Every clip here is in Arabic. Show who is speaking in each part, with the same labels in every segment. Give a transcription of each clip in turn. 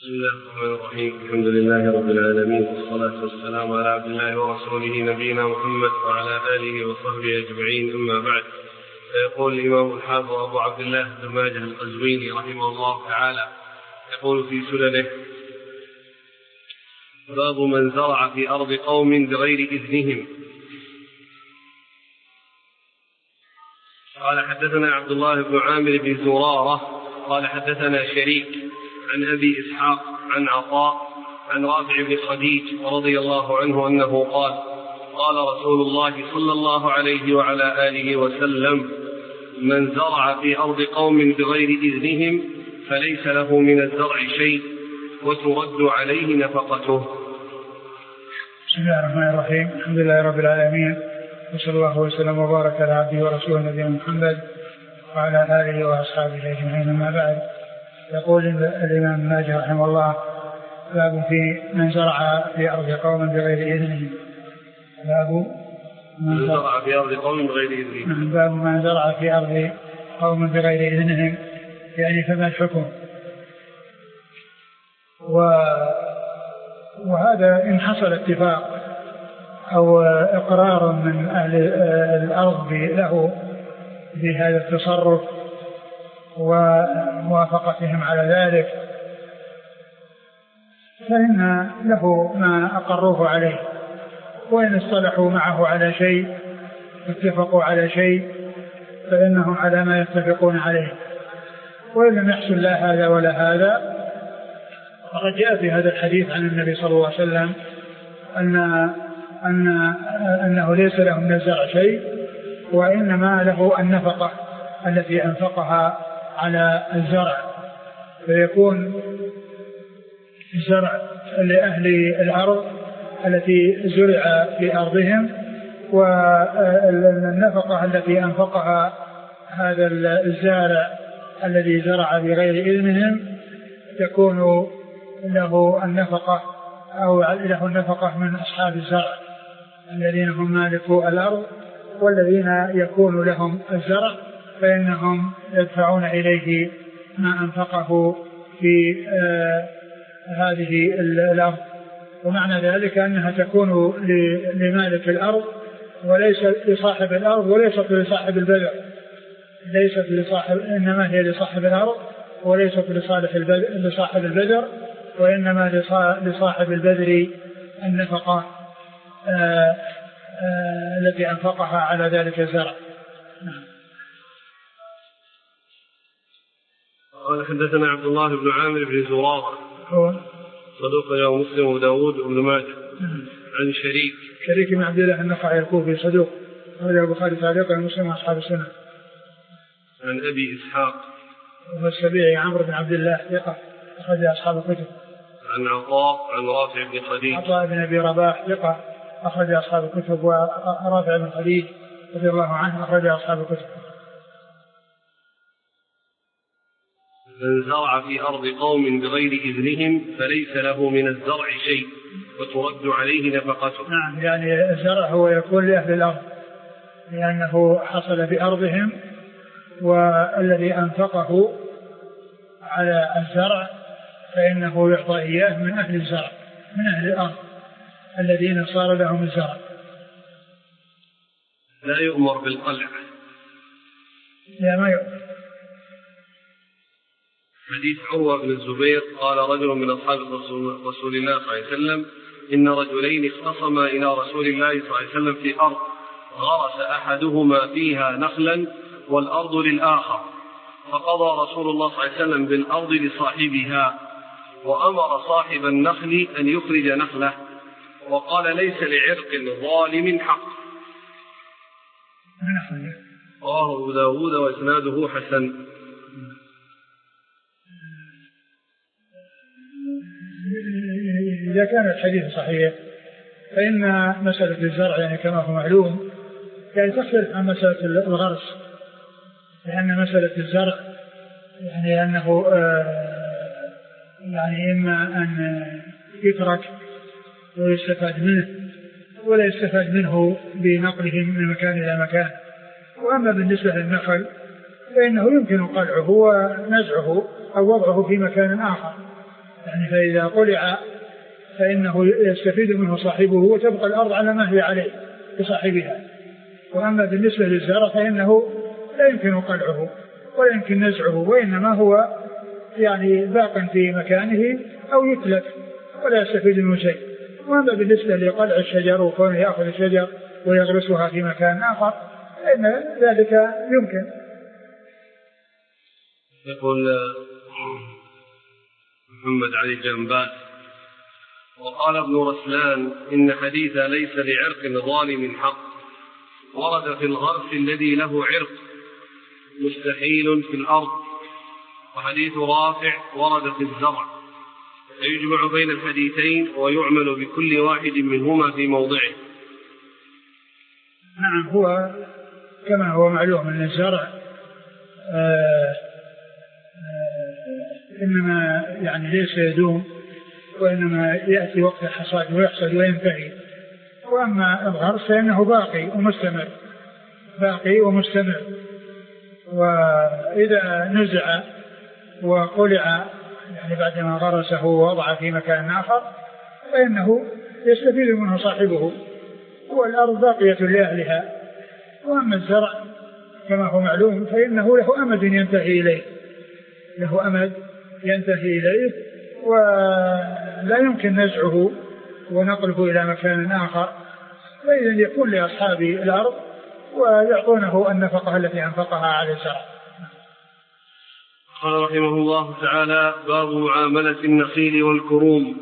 Speaker 1: بسم الله الرحمن الرحيم. الحمد لله رب العالمين، والصلاة والسلام على عبد الله ورسوله نبينا محمد وعلى آله وصحبه أجمعين، أما بعد. فيقول الإمام الحافظ أبو عبد الله بن ماجه القزويني رحمه الله تعالى يقول في سننه: باب من زرع في أرض قوم بغير إذنهم. قال حدثنا عبد الله بن عامر بن زرارة قال حدثنا شريك عن أبي إسحاق عن عطاء عن رافع بن خديج رضي الله عنه أنه قال: قال رسول الله صلى الله عليه وعلى آله وسلم: من زرع في أرض قوم بغير إذنهم فليس له من الزرع شيء وترد عليه نفقته.
Speaker 2: بسم الله الرحمن الرحيم. الحمد لله رب العالمين، وصلى الله وسلم وبارك على عبده ورسوله نبينا محمد وعلى آله وأصحابه أجمعين، أما بعد. يقول الإمام ماجه رحمه الله: باب في من زرع في أرض قوم بغير إذنهم. باب من زرع في أرض قوم بغير إذنهم. باب من زرع في أرض قوم بغير إذنهم، يعني فما الحكم؟ وهذا إن حصل اتفاق أو إقرار من أهل الأرض له بهذا التصرف وموافقتهم على ذلك، فإن له ما أقروه عليه، وإن اصطلحوا معه على شيء اتفقوا على شيء فإنهم على ما يتفقون عليه. وإن لم يحصل لا هذا ولا هذا، فقد جاء في هذا الحديث عن النبي صلى الله عليه وسلم أنه ليس له من الزرع شيء، وإنما له النفقة التي أنفقها على الزرع، فيكون الزرع لأهل الأرض التي زرع في أرضهم، والنفقة التي أنفقها هذا الزارع الذي زرع بغير إذنهم تكون له النفقة أو له النفقة من أصحاب الزرع الذين هم مالكو الأرض، والذين يكون لهم الزرع فإنهم يدفعون إليه ما أنفقه في هذه الأرض. ومعنى ذلك أنها تكون لمالك الأرض وليس لصاحب الأرض وليست لصاحب البذر، ليست لصاحب، إنما هي لصاحب الأرض وليست لصاحب البذر، وإنما لصاحب البذر النفقة التي أنفقها على ذلك الزرع.
Speaker 1: قال حدثنا عبد الله بن عامر بن زرارة
Speaker 2: هو
Speaker 1: صدوق رواه مسلم وداود وابن ماجه. عن
Speaker 2: شريك بن عبد الله النخعي الكوفي صدوق رواه البخاري تعليقا ومسلم واصحاب السنن.
Speaker 1: عن ابي اسحاق
Speaker 2: وهو السبيعي عمرو بن عبد الله ثقة أخرج أصحاب الكتب.
Speaker 1: عن عطاء عن رافع بن خديج
Speaker 2: عطاء بن أبي رباح ثقة أخرج أصحاب الكتب، ورافع بن خديج رضي الله عنه أخرج أصحاب الكتب.
Speaker 1: من زرع في أرض قوم بغير إذنهم فليس له من الزرع شيء وترد عليه نفقته.
Speaker 2: نعم، يعني الزرع هو يكون لأهل الأرض لأنه حصل بأرضهم، والذي أنفقه على الزرع فإنه يعطى إياه من أهل الزرع، من أهل الأرض الذين صار لهم الزرع.
Speaker 1: لا يؤمر بالقلع.
Speaker 2: لا، ما يؤمر.
Speaker 1: حديث عروة بن الزبير قال رجل من أصحاب رسول الله صلى الله عليه وسلم: إن رجلين اختصما إلى رسول الله صلى الله عليه وسلم في أرض غرس أحدهما فيها نخلا والأرض للآخر، فقضى رسول الله صلى الله عليه وسلم بالأرض لصاحبها، وأمر صاحب النخل أن يخرج نخله، وقال: ليس لعرق ظالم حق. رواه أبو داود وإسناده حسن.
Speaker 2: إذا كان الحديث صحيح فإن مسألة الزرع يعني كما هو معلوم يعني تختلف عن مسألة الغرس، لأن مسألة الزرع يعني أنه يعني إما أن يترك ويستفاد منه ولا يستفاد منه بنقله من مكان إلى مكان. وأما بالنسبة للنخل فإنه يمكن قلعه ونزعه أو وضعه في مكان آخر، يعني فإذا قلع فإنه يستفيد منه صاحبه وتبقى الأرض على ما هي عليه لصاحبها. وأما بالنسبة للزرع فإنه لا يمكن قلعه ولا يمكن نزعه، وإنما هو يعني باق في مكانه أو يتلف ولا يستفيد منه شيء. وأما بالنسبة لقلع الشجر وكونه يأخذ الشجر ويغرسها في مكان آخر فإن ذلك يمكن.
Speaker 1: يقول محمد علي جنبات: وقال ابن رسلان إن حديث ليس لعرق ظالم حق ورد في الغرس الذي له عرق مستحيل في الأرض، وحديث رافع ورد في الزرع، فيجمع بين الحديثين ويعمل بكل واحد منهما في موضعه.
Speaker 2: نعم، هو كما هو معلوم أن الزرع إنما يعني ليس يدوم، وإنما يأتي وقت الحصاد ويحصد وينتهي. وأما الغرس فإنه باقي ومستمر، وإذا نزع وقلع يعني بعدما غرسه ووضع في مكان آخر فإنه يستفيد منه صاحبه والأرض باقية لأهلها. وأما الزرع كما هو معلوم فإنه له أمد ينتهي إليه ولا يمكن نزعه ونقله إلى مكان آخر، فإذا يكون لأصحاب الأرض ويعطونه النفقة التي أنفقها على الزرع.
Speaker 1: قال رحمه الله تعالى: باب معاملة النخيل والكروم.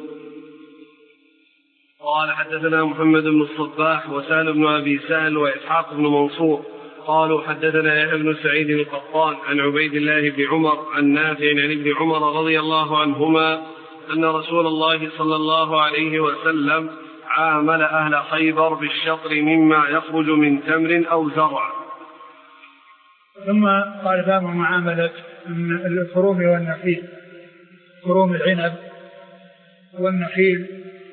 Speaker 1: قال: حدثنا محمد بن الصباح وسهل بن أبي سهل وإسحاق بن منصور قالوا: حدثنا يحيى بن سعيد القطان عن عبيد الله بن عمر عن نافع عن ابن عمر رضي الله عنهما أن رسول الله صلى الله عليه وسلم عامل أهل خيبر بالشطر مما يخرج من تمر أو زرع.
Speaker 2: ثم قال: باب معاملة الكروم والنخيل، كروم العنب والنخيل،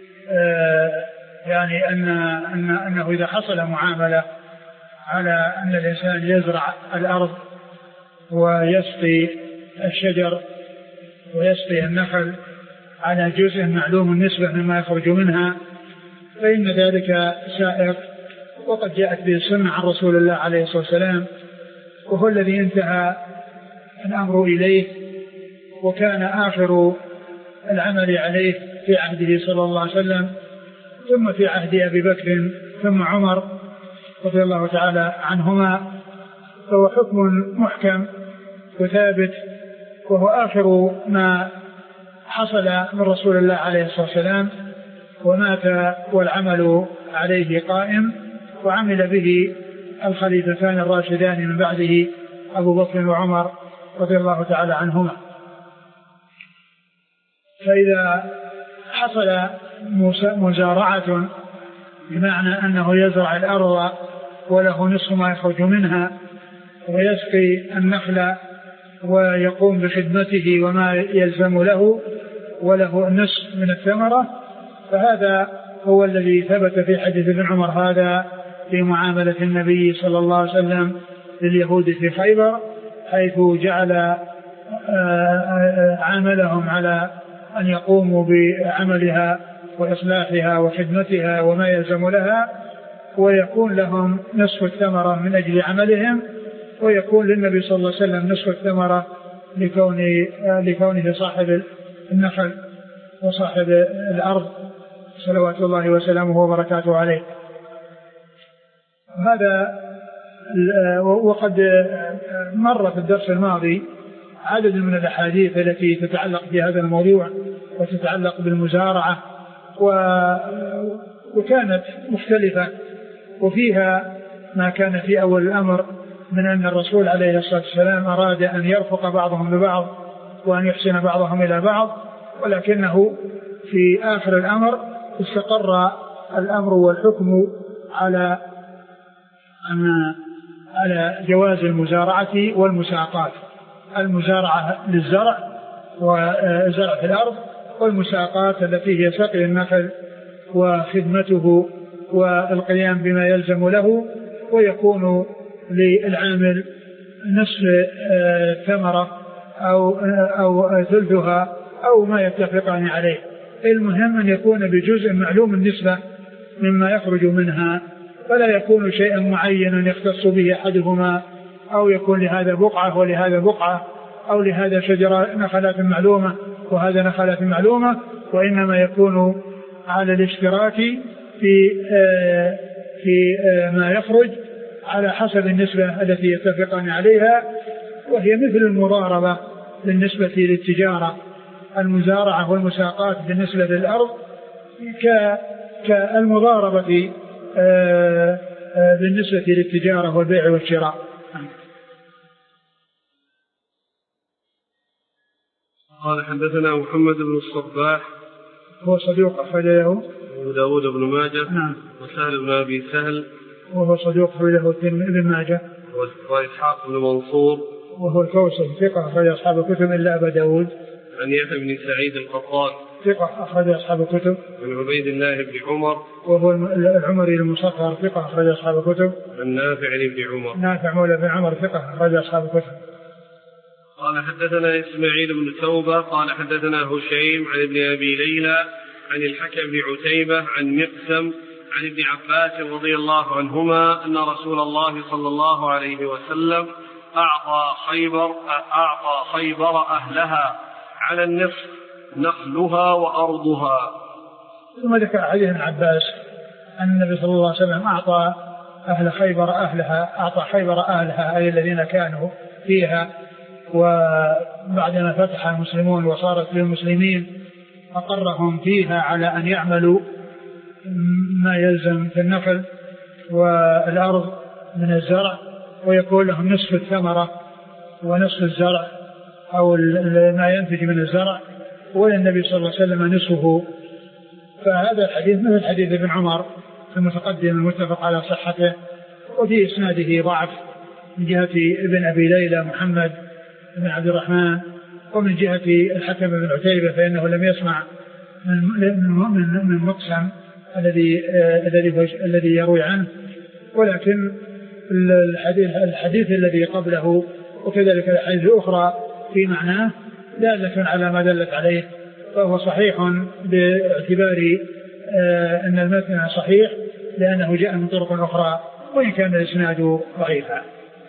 Speaker 2: يعني أنه إذا حصل معاملة على أن الإنسان يزرع الأرض ويسقي الشجر ويسقي النخل على جزء معلوم النسبة مما يخرج منها فإن ذلك سائغ، وقد جاءت به السنة عن رسول الله عليه الصلاة والسلام، وهو الذي انتهى الأمر إليه وكان آخر العمل عليه في عهده صلى الله عليه وسلم، ثم في عهد أبي بكر ثم عمر رضي الله تعالى عنهما. فهو حكم محكم وثابت، وهو آخر ما حصل من رسول الله عليه الصلاة والسلام، ومات والعمل عليه قائم، وعمل به الخليفتان الراشدان من بعده أبو بكر وعمر رضي الله تعالى عنهما. فإذا حصل مزارعة بمعنى أنه يزرع الأرض وله نصف ما يخرج منها ويسقي النخل ويقوم بخدمته وما يلزم له وله النصف من الثمرة، فهذا هو الذي ثبت في حديث ابن عمر هذا في معاملة النبي صلى الله عليه وسلم لليهود في خيبر، حيث جعل عاملهم على أن يقوموا بعملها وإصلاحها وخدمتها وما يلزم لها، ويكون لهم نصف الثمرة من أجل عملهم، ويكون للنبي صلى الله عليه وسلم نصف الثمرة لكونه صاحب النخل وصاحب الأرض صلوات الله وسلامه وبركاته عليه. هذا وقد مر في الدرس الماضي عدد من الأحاديث التي تتعلق بهذا الموضوع وتتعلق بالمزارعة، وكانت مختلفة، وفيها ما كان في أول الأمر من أن الرسول عليه الصلاة والسلام أراد أن يرفق بعضهم ببعض وأن يحسن بعضهم إلى بعض، ولكنه في آخر الأمر استقر الأمر والحكم على جواز المزارعة والمساقات، المزارعة للزرع وزرع في الأرض، والمساقات التي هي سقي النخل وخدمته والقيام بما يلزم له، ويكون للعامل نصف ثمرة أو ثلثها أو ما يتفقان عليه. المهم أن يكون بجزء معلوم النسبة مما يخرج منها، فلا يكون شيئا معينا يختص به أحدهما، أو يكون لهذا بقعة ولهذا بقعة، أو لهذا شجرة نخلات معلومة وهذا نخلات معلومة، وإنما يكون على الاشتراك في ما يخرج على حسب النسبة التي يتفقان عليها، وهي مثل المضاربة بالنسبة للتجارة، المزارعة والمساقات بالنسبة للأرض كالمضاربة بالنسبة للتجارة والبيع والشراء.
Speaker 1: قال حدثنا محمد بن الصباح
Speaker 2: هو صدوق أخرج له
Speaker 1: أبو داود بن ماجه.
Speaker 2: نعم.
Speaker 1: وسهل بن أبي سهل
Speaker 2: وهو صدوق أخرج له ابن ماجه.
Speaker 1: وإسحاق بن منصور
Speaker 2: وهو الكوسج ثقة أخرج أصحاب الكتب إلا أبا داود.
Speaker 1: عن يحيى بن سعيد القطان
Speaker 2: ثقة أخرج أصحاب الكتب.
Speaker 1: عن عبيد الله بن عمر
Speaker 2: وهو العمري المصغر ثقة أخرج أصحاب الكتب.
Speaker 1: عن نافع بن عمر.
Speaker 2: نافع مولى بن عمر ثقة أخرج أصحاب الكتب.
Speaker 1: قال حدثنا إسماعيل بن توبة قال حدثنا هشيم عن ابن أبي ليلى عن الحكم بن عتيبة عن مقسم عن ابن عباس رضي الله عنهما أن رسول الله صلى الله عليه وسلم أعطى خيبر أهلها على النصف نخلها وأرضها.
Speaker 2: ثم ذكر حديث ابن عباس أن النبي صلى الله عليه وسلم أعطى خيبر أهلها أي الذين كانوا فيها، وبعدما فتح المسلمون وصارت للمسلمين أقرهم فيها على أن يعملوا ما يلزم في النخل والأرض من الزرع، ويكون لهم نصف الثمرة ونصف الزرع أو ما ينتج من الزرع، وللنبي صلى الله عليه وسلم نصفه. فهذا الحديث مثل حديث ابن عمر المتقدم المتفق على صحته، وفي إسناده ضعف من جهة ابن أبي ليلى محمد بن عبد الرحمن، ومن جهة الحكم بن عتيبة فإنه لم يسمع من مقسم الذي يروي عنه، ولكن الحديث الذي قبله وكذلك الحديث الأخرى في معناه دالة على ما دلت عليه، فهو صحيح باعتبار أن المتن صحيح لأنه جاء من طرق أخرى وإن كان الإسناد ضعيفا.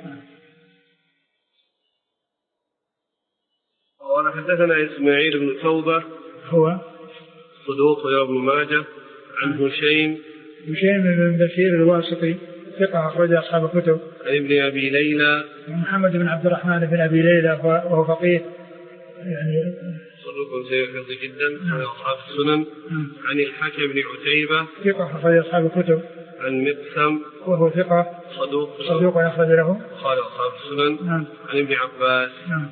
Speaker 1: قال حدثنا إسماعيل بن توبة
Speaker 2: هو
Speaker 1: صدوق ويا ابن ماجه. عن هشيم
Speaker 2: بن بشير الواسطي ثقة أخرج أصحاب الكتب.
Speaker 1: عن ابن أبي ليلى
Speaker 2: محمد بن عبد الرحمن بن أبي ليلى وهو فقيه يعني
Speaker 1: صدوق سيحفظ جدا عن أصحاب السنن. عن الحكم بن عتيبة
Speaker 2: ثقة أخرج أصحاب الكتب.
Speaker 1: عن مقسم
Speaker 2: وهو ثقة صدوق يخرج له
Speaker 1: قال أصحاب السنن. عن ابن عباس.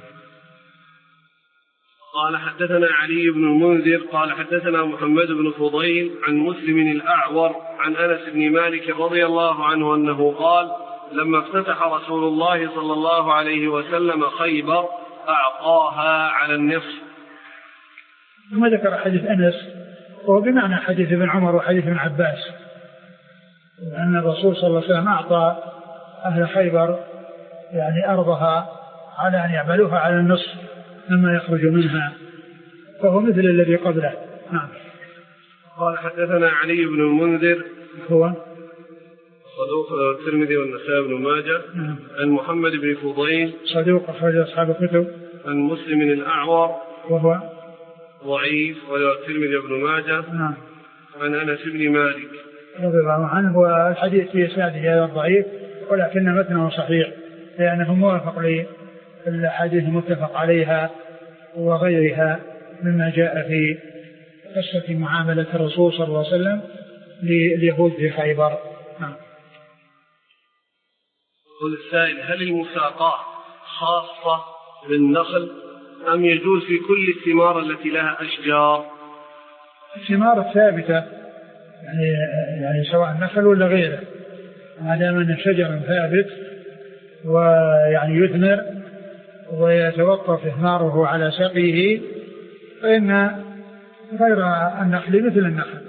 Speaker 1: قال حدثنا علي بن المنذر قال حدثنا محمد بن فضيل عن مسلم الأعور عن أنس بن مالك رضي الله عنه أنه قال لما افتتح رسول الله صلى الله عليه وسلم خيبر أعطاها على النصف.
Speaker 2: ثم ذكر حديث أنس وهو بمعنى حديث ابن عمر وحديث ابن عباس، أن الرسول صلى الله عليه وسلم أعطى أهل خيبر يعني أرضها على أن يعملوها على النصف مما يخرج منها، فهو مثل الذي قبله. نعم.
Speaker 1: قال حدثنا علي بن المنذر
Speaker 2: هو
Speaker 1: صدوق الترمذي والنسائي بن ماجه. عن محمد بن فضيل صدوق
Speaker 2: أخرج أصحاب الكتب.
Speaker 1: عن مسلم الأعور
Speaker 2: وهو
Speaker 1: ضعيف ولا الترمذي بن ماجه. عن أنس بن مالك
Speaker 2: رضي الله عنه، والحديث في إسناده ضعيف ولكن متنه صحيح لأنه موافق للأحاديث المتفق عليها وغيرها مما جاء في قصة معاملة الرسول صلى الله عليه وسلم لليهود في خيبر.
Speaker 1: قل السائل هل المساقات خاصة بالنخل أم يجوز في كل الثمار التي لها أشجار؟
Speaker 2: الثمار الثابتة يعني سواء النخل ولا غيره، ما دام أن شجر ثابت ويعني يثمر ويتوقف إثماره على سقيه فإن غير النخل مثل النخل.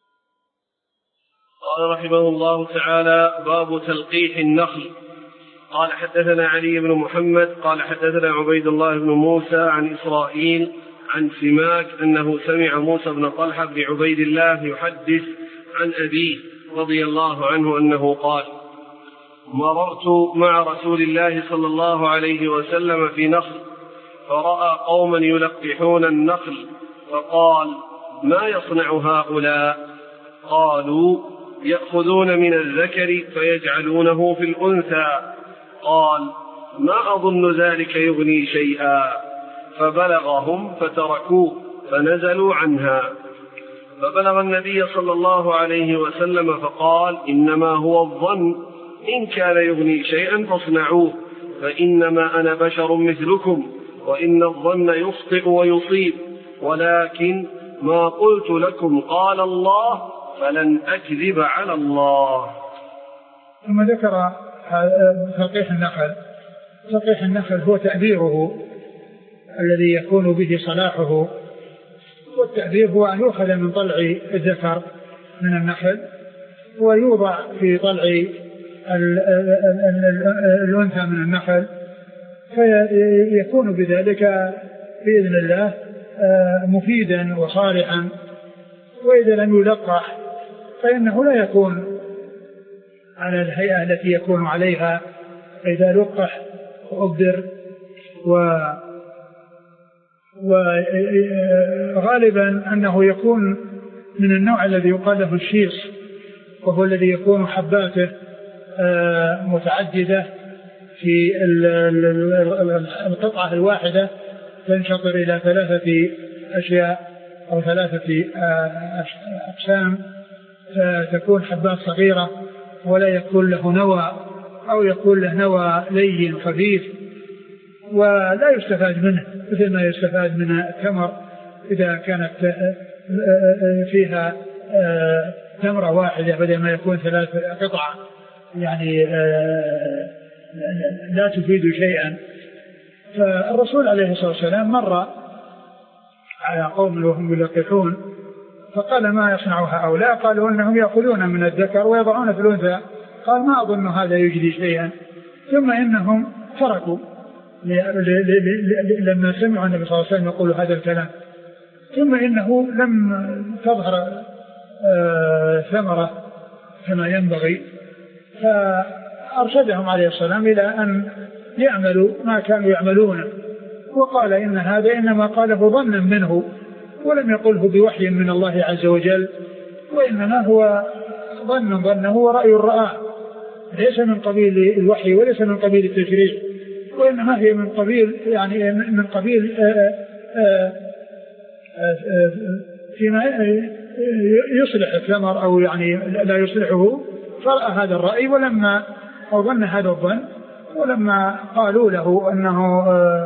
Speaker 1: قال رحمه الله تعالى باب تلقيح النخل. قال حدثنا علي بن محمد قال حدثنا عبيد الله بن موسى عن إسرائيل عن سماك أنه سمع موسى بن طلحة بن عبيد الله يحدث عن أبيه رضي الله عنه أنه قال: مررت مع رسول الله صلى الله عليه وسلم في نخل فرأى قوما يلقحون النخل فقال: ما يصنع هؤلاء؟ قالوا: يأخذون من الذكر فيجعلونه في الأنثى. قال: ما أظن ذلك يغني شيئا. فبلغهم فتركوه فنزلوا عنها. فبلغ النبي صلى الله عليه وسلم فقال: إنما هو الظن، إن كان يغني شيئا فاصنعوه، فإنما أنا بشر مثلكم، وإن الظن يخطئ ويصيب، ولكن ما قلت لكم قال الله فلن أكذب على الله.
Speaker 2: ثم ذكر تلقيح النخل. تلقيح النخل هو تأبيره الذي يكون به صلاحه، والتأبير هو أن يؤخذ من طلع الذكر من النخل ويوضع في طلع الأنثى من النخل، فيكون بذلك بإذن الله مفيدا وصالحا. وإذا لم يلقح فإنه لا يكون على الهيئة التي يكون عليها إذا لقح وأبدر. وغالبا أنه يكون من النوع الذي يقال له الشيص، وهو الذي يكون حباته متعددة في القطعة الواحدة، تنشطر إلى 3 أشياء أو 3 أقسام، فتكون حبات صغيرة ولا يكون له نوى، أو يكون له نوى لين خفيف ولا يستفاد منه مثل ما يستفاد من التمر إذا كانت فيها تمرة واحدة بدل ما يكون 3 قطع، يعني لا تفيد شيئا. فالرسول عليه الصلاة والسلام مر على قوم وهم يلقحون فقال: ما يصنع هؤلاء؟ قالوا: إنهم يأخذون من الذكر ويضعون في الأنثى. قال: ما أظن هذا يجدي شيئا. ثم إنهم تركوا لما سمعوا النبي صلى الله عليه وسلم يقول هذا الكلام. ثم إنه لم تظهر ثمرة كما ينبغي، فأرشدهم عليه السلام إلى أن يعملوا ما كانوا يعملون، وقال: إن هذا إنما قاله ظنا منه، ولم يقله بوحي من الله عز وجل، وإنما هو ظنه ورأي رآه، ليس من قبيل الوحي وليس من قبيل التشريع، وإنما هي من قبيل يعني من قبيل فيما يصلح الثمر أو يعني لا يصلحه. فرأى هذا الرأي ولما ظن هذا الظن، ولما قالوا له أنه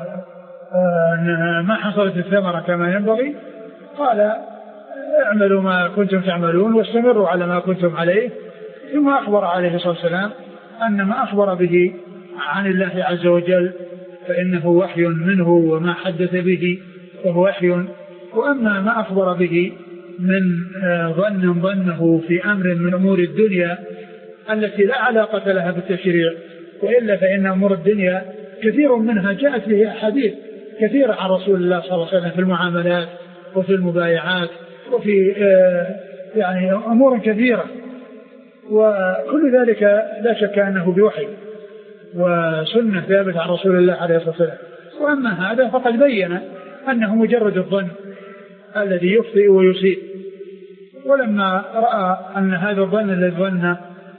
Speaker 2: ما حصلت الثمرة كما ينبغي، قال: اعملوا ما كنتم تعملون واستمروا على ما كنتم عليه. ثم أخبر عليه الصلاة والسلام أن ما أخبر به عن الله عز وجل فإنه وحي منه، وما حدث به فهو وحي. وأما ما أخبر به من ظنه في أمر من أمور الدنيا التي لا علاقة لها بالتشريع، وإلا فإن أمور الدنيا كثير منها جاءت به أحاديث كثيرة عن رسول الله صلى الله عليه وسلم في المعاملات وفي المبايعات وفي يعني أمور كثيرة، وكل ذلك لا شك أنه بوحي وسنة ثابت عن رسول الله عليه الصلاة والسلام. وأما هذا فقد بين أنه مجرد الظن الذي يخطئ ويصيب. ولما رأى أن هذا الظن الذي ظن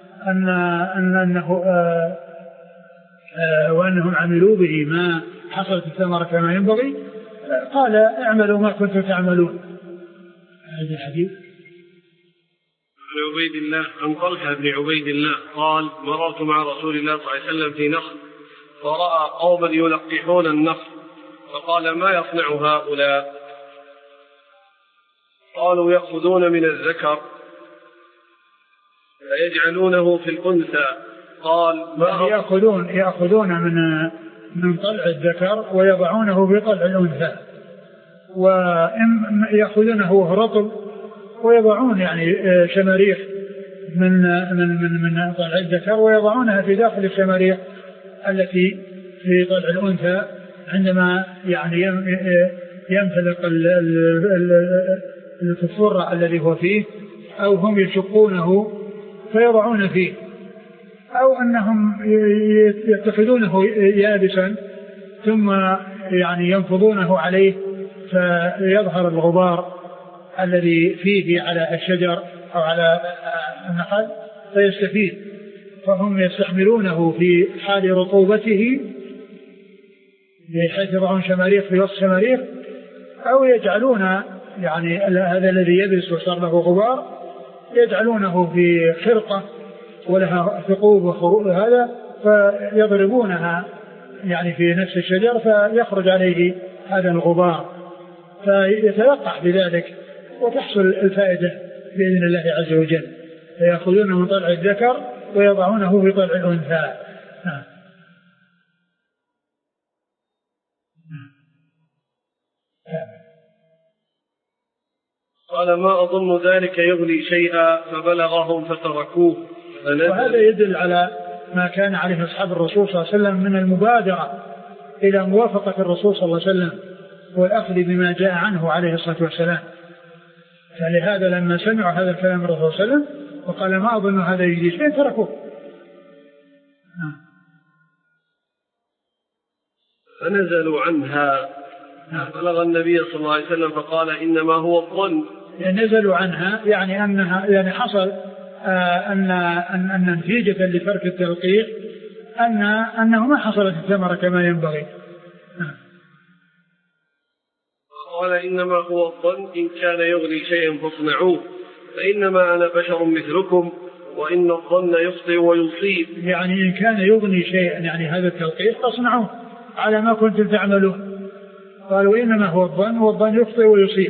Speaker 2: وأنهم عملوا به ما حصلت الثمرة كما ينبغي، قال: اعملوا ما كنتم تعملون. هذا الحديث
Speaker 1: عن عبيد الله عن طلحة بن عبيد الله قال: مررت مع رسول الله صلى الله عليه وسلم في نخل فرأى قوما يلقحون النخل فقال: ما يصنع هؤلاء؟ قالوا: يأخذون من الذكر فيجعلونه في الأنثى. قال: ما
Speaker 2: يأخذون من طلع الذكر ويضعونه في طلع الأنثى، وإن يأخذونه وهو رطب ويضعون يعني شماريخ من طلع الذكر ويضعونها في داخل الشماريخ التي في ضلع الأنثى عندما يعني ينفلق الفرة الذي هو فيه، أو هم يشقونه فيضعون فيه، أو أنهم يتخذونه يابسا ثم يعني ينفضونه عليه فيظهر الغبار الذي فيه على الشجر أو على النخل فيستفيد، فهم يستحملونه في حال رطوبته بحيث يضعون شماريخ في وسط شماريخ، أو يجعلون يعني هذا الذي يبس وصار له غبار يجعلونه في خرقة ولها ثقوب وخروج هذا فيضربونها يعني في نفس الشجر فيخرج عليه هذا الغبار فيتلقح بذلك وتحصل الفائدة بإذن الله عز وجل، فيأخذون من طلع الذكر ويضعونه في طلع الأنثى.
Speaker 1: قال ما أظن ذلك يغلي شيئا فبلغهم فتركوه.
Speaker 2: وهذا يدل على ما كان عليه أصحاب الرسول صلى الله عليه وسلم من المبادرة إلى موافقة الرسول صلى الله عليه وسلم والأخذ بما جاء عنه عليه الصلاة والسلام. فلهذا لما سمعوا هذا الكلام الرسول صلى الله عليه وسلم وقال ما أظن هذا يجلي شيئا تركوه.
Speaker 1: فنزلوا عنها. بلغ النبي صلى الله عليه وسلم فقال إنما هو الظن.
Speaker 2: نزلوا عنها يعني أنها يعني حصل أن نتيجة لترك التلقيح أنه ما حصلت الثمرة كما ينبغي.
Speaker 1: قال إنما هو الظن إن كان يغلي شيئا فاصنعوه فإنما أنا بشر مثلكم وإن الظن يخطئ ويصيب.
Speaker 2: يعني إن كان يغني شيئا يعني هذا التلقيح فاصنعوه على ما كنتم تعملون. قالوا إنما هو الظن والظن يخطئ ويصيب.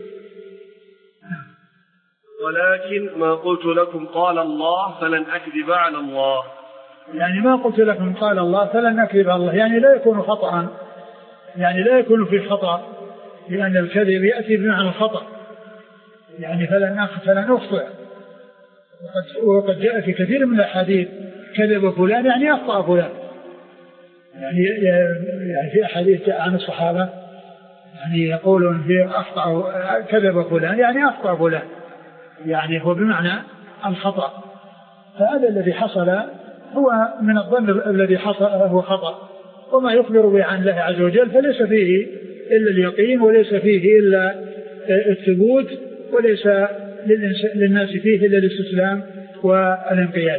Speaker 1: ولكن ما قلت لكم قال الله فلن أكذب على الله.
Speaker 2: يعني ما قلت لكم قال الله فلن أكذب على الله يعني لا يكون خطأ، يعني لا يكون فيه خطأ، لأن الكذب يأتي بمعنى الخطأ، يعني فلن أخطئ. وقد جاء في كثير من الأحاديث كذب فلان يعني أخطأ فلان، يعني في أحاديث جاء عن الصحابة يعني يقولون في أخطأ كذب فلان يعني أخطأ فلان، يعني هو بمعنى الخطأ. فهذا الذي حصل هو من الظن الذي حصل هو خطأ، وما يخبر به عن الله عز وجل فليس فيه إلا اليقين وليس فيه إلا الثبوت وليس للناس فيه إلا الاستسلام والانقياد.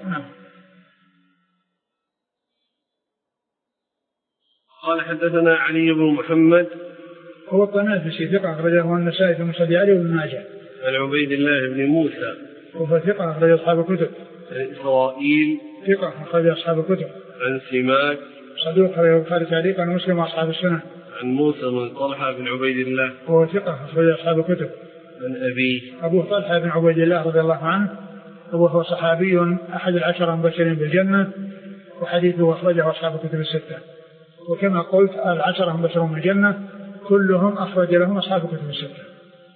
Speaker 1: قال حدثنا علي بن محمد
Speaker 2: هو الطنافسي ثقة أخرجه النسائي في مسند علي وابن ماجه.
Speaker 1: عن عبيد الله بن موسى
Speaker 2: وهو ثقة أخرج أصحاب الكتب.
Speaker 1: عن إسرائيل
Speaker 2: ثقة أخرج أصحاب الكتب.
Speaker 1: عن سماك
Speaker 2: صدوق أخرج البخاري تعليقا ومسلم وأصحاب السنة.
Speaker 1: عن موسى بن طلحة بن عبيد الله
Speaker 2: وهو ثقة أخرج أصحاب الكتب.
Speaker 1: عن أبيه
Speaker 2: أبو طلحة بن عبيد الله رضي الله عنه وهو صحابي أحد العشرة المبشرين بالجنة وحديثه أخرجه أصحاب الكتب الستة، وكما قلت العشرة المبشرون بالجنة كلهم أخرج لهم أصحاب الكتب الستة.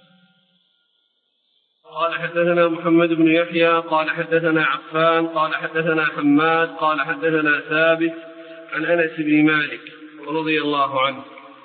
Speaker 1: قال حدثنا محمد بن يحيى قال حدثنا عفان قال حدثنا حماد قال حدثنا ثابت عن أنس بن مالك رضي الله عنه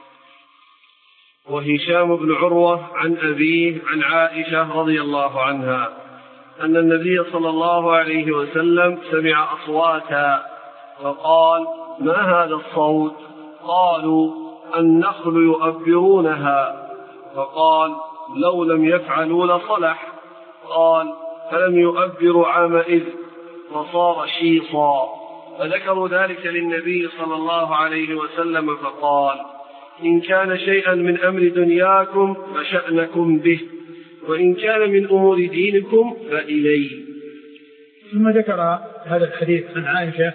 Speaker 1: وهشام بن عروة عن أبيه عن عائشة رضي الله عنها أن النبي صلى الله عليه وسلم سمع أصواتا فقال ما هذا الصوت؟ قالوا النخل يؤبرونها. فقال لو لم يفعلوا لصلح. قال فلم يؤبروا عامئذ فصار شيصا. فذكروا ذلك للنبي صلى الله عليه وسلم فقال إن كان شيئا من أمر دنياكم فشأنكم به وإن كان من أمور دينكم فإليه.
Speaker 2: ثم ذكر هذا الحديث عن عائشة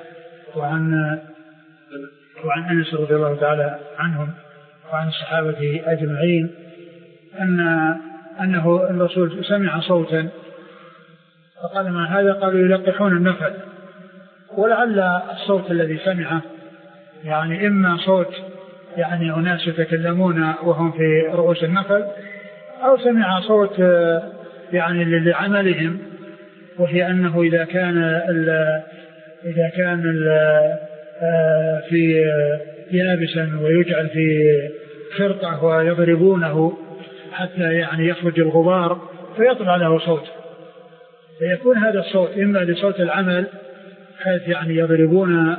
Speaker 2: وعن أنس رضي الله تعالى عنهم وعن الصحابة أجمعين أنه الرسول سمع صوتا فقال ما هذا؟ قالوا يلقحون النخل. ولعل الصوت الذي سمعه يعني إما صوت يعني أناس يتكلمون وهم في رؤوس النخل أو سمع صوت يعني لعملهم، وهي أنه إذا كان في يابسا ويجعل في خرقة ويضربونه حتى يعني يخرج الغبار فيطلع له صوت، فيكون هذا الصوت إما لصوت العمل حيث يعني يضربون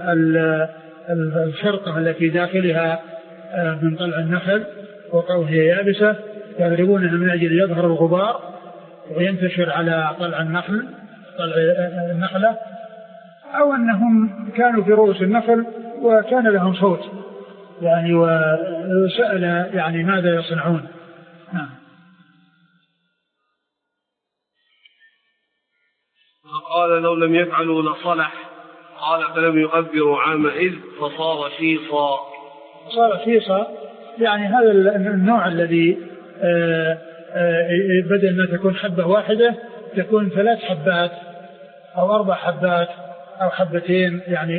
Speaker 2: الخرقة التي داخلها من طلع النخل وهي يابسة يضربونها من أجل يظهر الغبار وينتشر على طلع النخلة، أو أنهم كانوا في رؤوس النخل وكان لهم صوت يعني وسأل يعني ماذا يصنعون.
Speaker 1: قال لو لم يفعلوا لصلح، قال فلم يؤبروا عامئذ فصار شيصا.
Speaker 2: صار شيصا يعني هذا النوع الذي بدل ما تكون حبة واحدة تكون 3 حبات أو 4 حبات أو حبتين يعني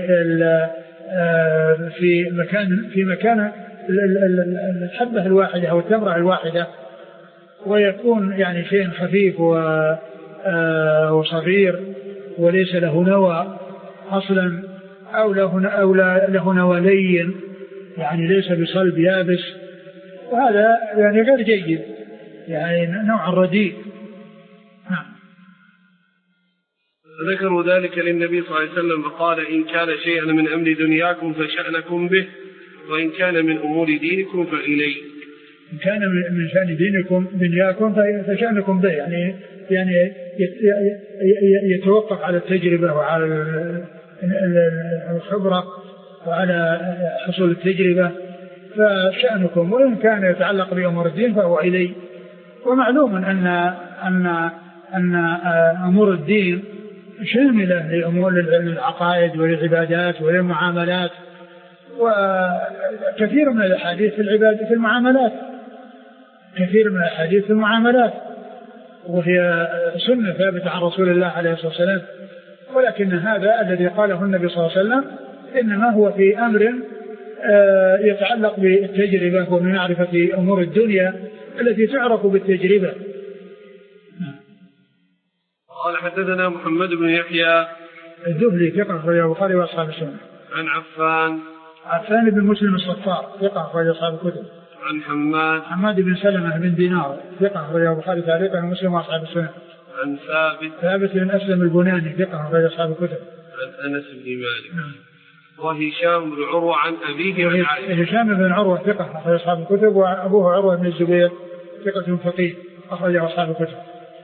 Speaker 2: في مكان الحبة الواحدة أو التمرة الواحدة، ويكون يعني شيء خفيف وصغير وليس له نوى أصلا أو له نوى لين يعني ليس بصلب يابس، وهذا يعني غير جيد يعني نوع رديء.
Speaker 1: ذكروا ذلك للنبي صلى الله عليه وسلم فقال إن كان شيئا من أمر دنياكم فشأنكم به وإن كان من أمور دينكم فإليه.
Speaker 2: إن كان من شأن دنياكم فشأنكم به يعني يتوقف على التجربة وعلى الخبرة وعلى حصول التجربة فشأنكم، وإن كان يتعلق بأمور الدين فهو إليه. ومعلوم أن أمور الدين شاملة لأمور العقائد والعبادات والمعاملات، وكثير من الأحاديث في العبادة في المعاملات، كثير من الأحاديث في المعاملات وهي سنة ثابتة عن رسول الله عليه الصلاة والسلام، ولكن هذا الذي قاله النبي صلى الله عليه وسلم إنما هو في أمر يتعلق بالتجربة ومن معرفة أمور الدنيا التي تعرف بالتجربة.
Speaker 1: قال حدثنا محمد بن يحيى
Speaker 2: الدبلي ثقة أخرجه البخاري وأصحاب السنة.
Speaker 1: عن
Speaker 2: عفان بن مسلم الصفار ثقة أخرجه أصحاب الكتب.
Speaker 1: عن
Speaker 2: حماد بن سلمة بن دينار ثقة أخرجه البخاري تعليقا ومسلم وأصحاب السنة.
Speaker 1: عن
Speaker 2: ثابت بن أسلم البناني ثقة أخرجه أصحاب الكتب.
Speaker 1: عن أنس بن مالك. وهشام بن عروة عن أبيه عن عائشة.
Speaker 2: هشام بن عروة ثقة أخرج أصحاب الكتب، وأبوه عروة بن الزبير ثقة فقيه أخرجه أصحاب الكتب.